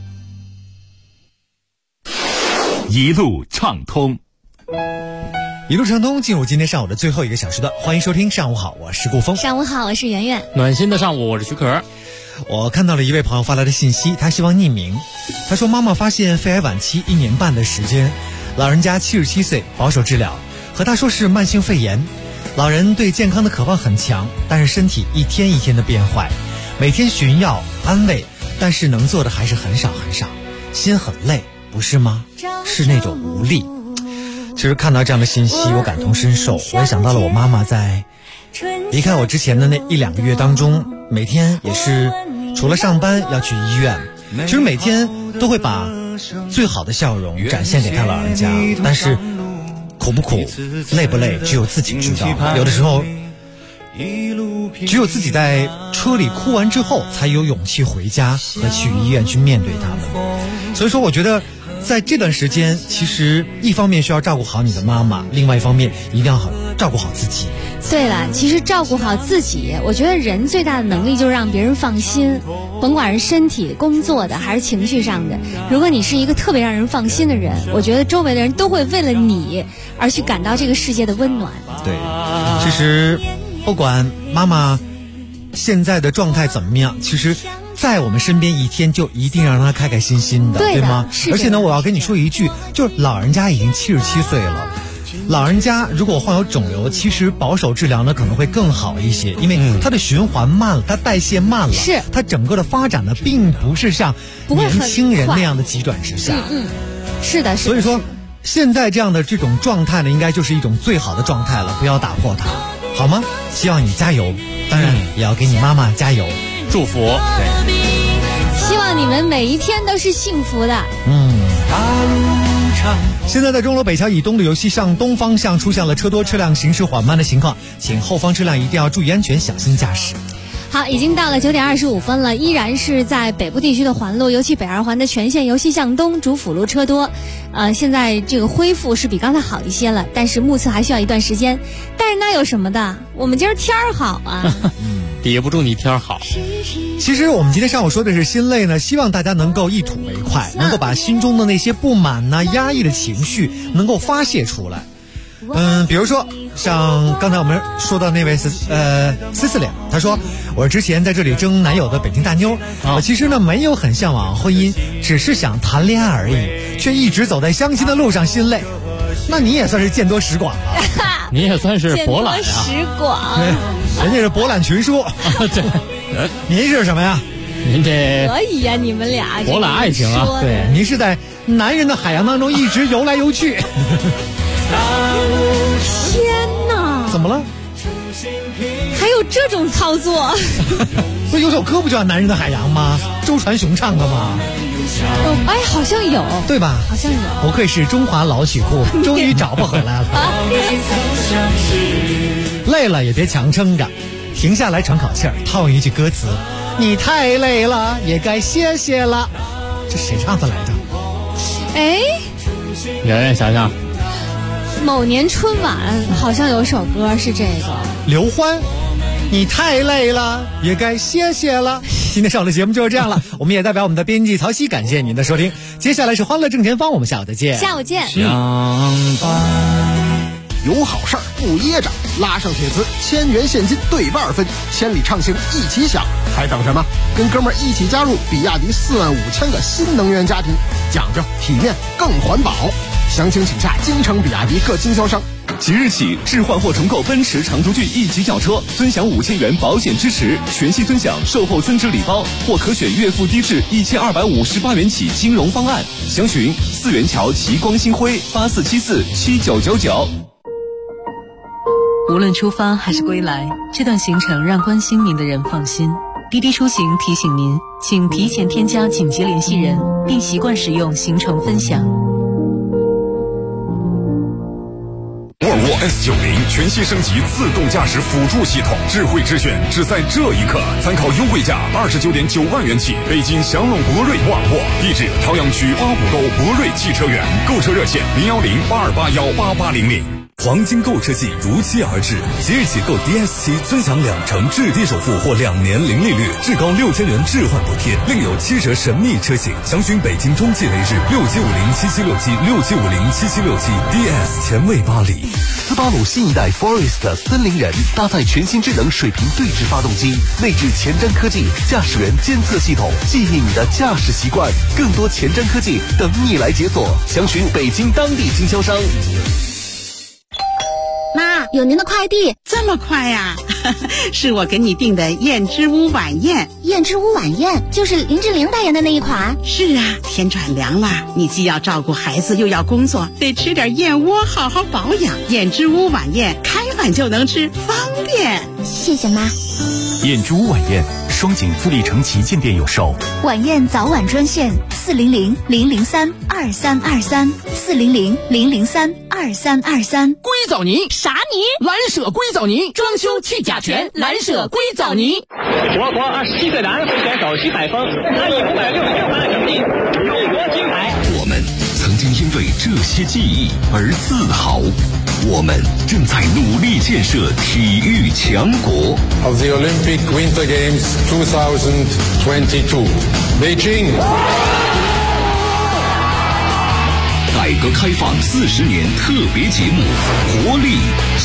一路畅通， 一路畅通，进入今天上午的最后一个小时段，欢迎收听上午好，我是顾峰。 上午好，我是圆圆。 暖心的上午，我是徐可。 我看到了一位朋友发来的信息，他希望匿名。他说妈妈发现肺癌晚期1年半的时间，老人家77岁，保守治疗，和他说是慢性肺炎。老人对健康的渴望很强，但是身体一天一天的变坏，每天寻药安慰，但是能做的还是很少很少，心很累，不是吗？是那种无力。其实看到这样的信息，我感同身受，我也想到了我妈妈在离开我之前的那1-2个月当中，每天也是除了上班要去医院，其实每天都会把最好的笑容展现给他老人家，但是苦不苦累不累只有自己知道，有的时候只有自己在车里哭完之后才有勇气回家和去医院去面对他们。所以说我觉得在这段时间，其实一方面需要照顾好你的妈妈，另外一方面一定要照顾好自己。 对了，其实照顾好自己，我觉得人最大的能力就是让别人放心，甭管是身体、工作的还是情绪上的。如果你是一个特别让人放心的人，我觉得周围的人都会为了你而去感到这个世界的温暖。 对，其实不管妈妈现在的状态怎么样，其实在我们身边一天就一定让她开开心心的，对吗？而且呢，我要跟你说一句，就是老人家已经77岁了，老人家如果患有肿瘤，其实保守治疗呢可能会更好一些，因为它的循环慢了，它代谢慢了，是它整个的发展呢并不是像年轻人那样的急转直下。 是的， 所以说现在这样的这种状态呢，应该就是一种最好的状态了，不要打破它，好吗？希望你加油，当然也要给你妈妈加油， 祝福。 对，希望你们每一天都是幸福的。 现在在钟楼北桥以东的游戏向东方向出现了车多车辆行驶缓慢的情况，请后方车辆一定要注意安全，小心驾驶。 好，已经到了9点25分了，依然是在北部地区的环路，尤其北二环的全线由西向东主辅路车多。现在这个恢复是比刚才好一些了，但是目测还需要一段时间。但是那有什么的？我们今儿天儿好啊。 抵不住你天儿好。 其实我们今天上午说的是心累呢，希望大家能够一吐为快，能够把心中的那些不满呐、压抑的情绪能够发泄出来。比如说像刚才我们说到那位Cecilia，她说我之前在这里争男友的北京大妞，其实呢没有很向往婚姻，只是想谈恋爱而已，却一直走在相亲的路上，心累。那你也算是见多识广了， 你也算是博览啊， 见多识广， 人家是博览群书。 对， 您是什么呀？ 您这可以呀，你们俩博览爱情啊。 对，您是在男人的海洋当中一直游来游去。 天哪！ 怎么了？ 还有这种操作？ 不有首歌不就叫《男人的海洋》吗？周传雄唱的吗？ 哎，好像有， 对吧？ 好像有。 不愧是中华老曲库，终于找不回来了。累了也别强撑着，停下来喘口气儿，套用一句歌词：你太累了，也该歇歇了。这谁唱的来着？ 哎， 圆圆想想， 某年春晚好像有首歌是这个。 刘欢，你太累了，也该歇歇了。今天上午的节目就是这样了，我们也代表我们的编辑曹曦感谢您的收听。接下来是欢乐正前方，我们下午再见。 下午见。 有好事儿不噎着，拉上铁磁，1000元现金对半分，千里畅行一起享，还等什么？跟哥们儿一起加入比亚迪45000个新能源家庭，讲究体面更环保。详情请洽京城比亚迪各经销商。 即日起，置换或重购奔驰长途骏1级轿车，尊享5000元保险支持，全系尊享售后增值礼包，或可选月付低至1258元起金融方案。详询4元桥齐光新辉84747999。 无论出发还是归来，这段行程让关心您的人放心。滴滴出行提醒您，请提前添加紧急联系人，并习惯使用行程分享。 沃尔沃 S90 全系升级自动驾驶辅助系统，智慧之选只在这一刻。参考优惠价29.9万元起，北京祥龙博瑞沃尔沃，地址桃阳区8股沟博瑞汽车园，购车热线01082818800。 黄金购车季如期而至，即日起购 DS7尊享2成至低首付或2年零利率，至高6000元置换补贴，另有7折神秘车型。详询北京中汽雷日6750776767507767 DS 前卫巴黎。 斯巴鲁新一代 Forest 森林人搭载全新智能水平对置发动机，内置前瞻科技驾驶员监测系统，记忆你的驾驶习惯。更多前瞻科技等你来解锁，详询北京当地经销商。 妈，有您的快递。 这么快呀？是我给你订的燕之屋晚宴。 燕之屋晚宴就是林志玲代言的那一款。 是啊，天转凉了，你既要照顾孩子又要工作，得吃点燕窝好好保养。燕之屋晚宴开碗就能吃，方便。 谢谢妈。 燕之屋晚宴，双井富力城旗舰店有售。 晚宴早晚专线400-003-2323，400-003-2323。 硅藻泥啥泥？蓝舍硅藻泥，装修去甲醛，蓝舍硅藻泥。 我国27岁男会选手徐海峰，他以566分的成绩勇夺金牌。 我们曾经因为这些记忆而自豪，我们正在努力建设体育强国。 Of the Olympic Winter Games 2022, Beijing。 改革开放40年特别节目，活力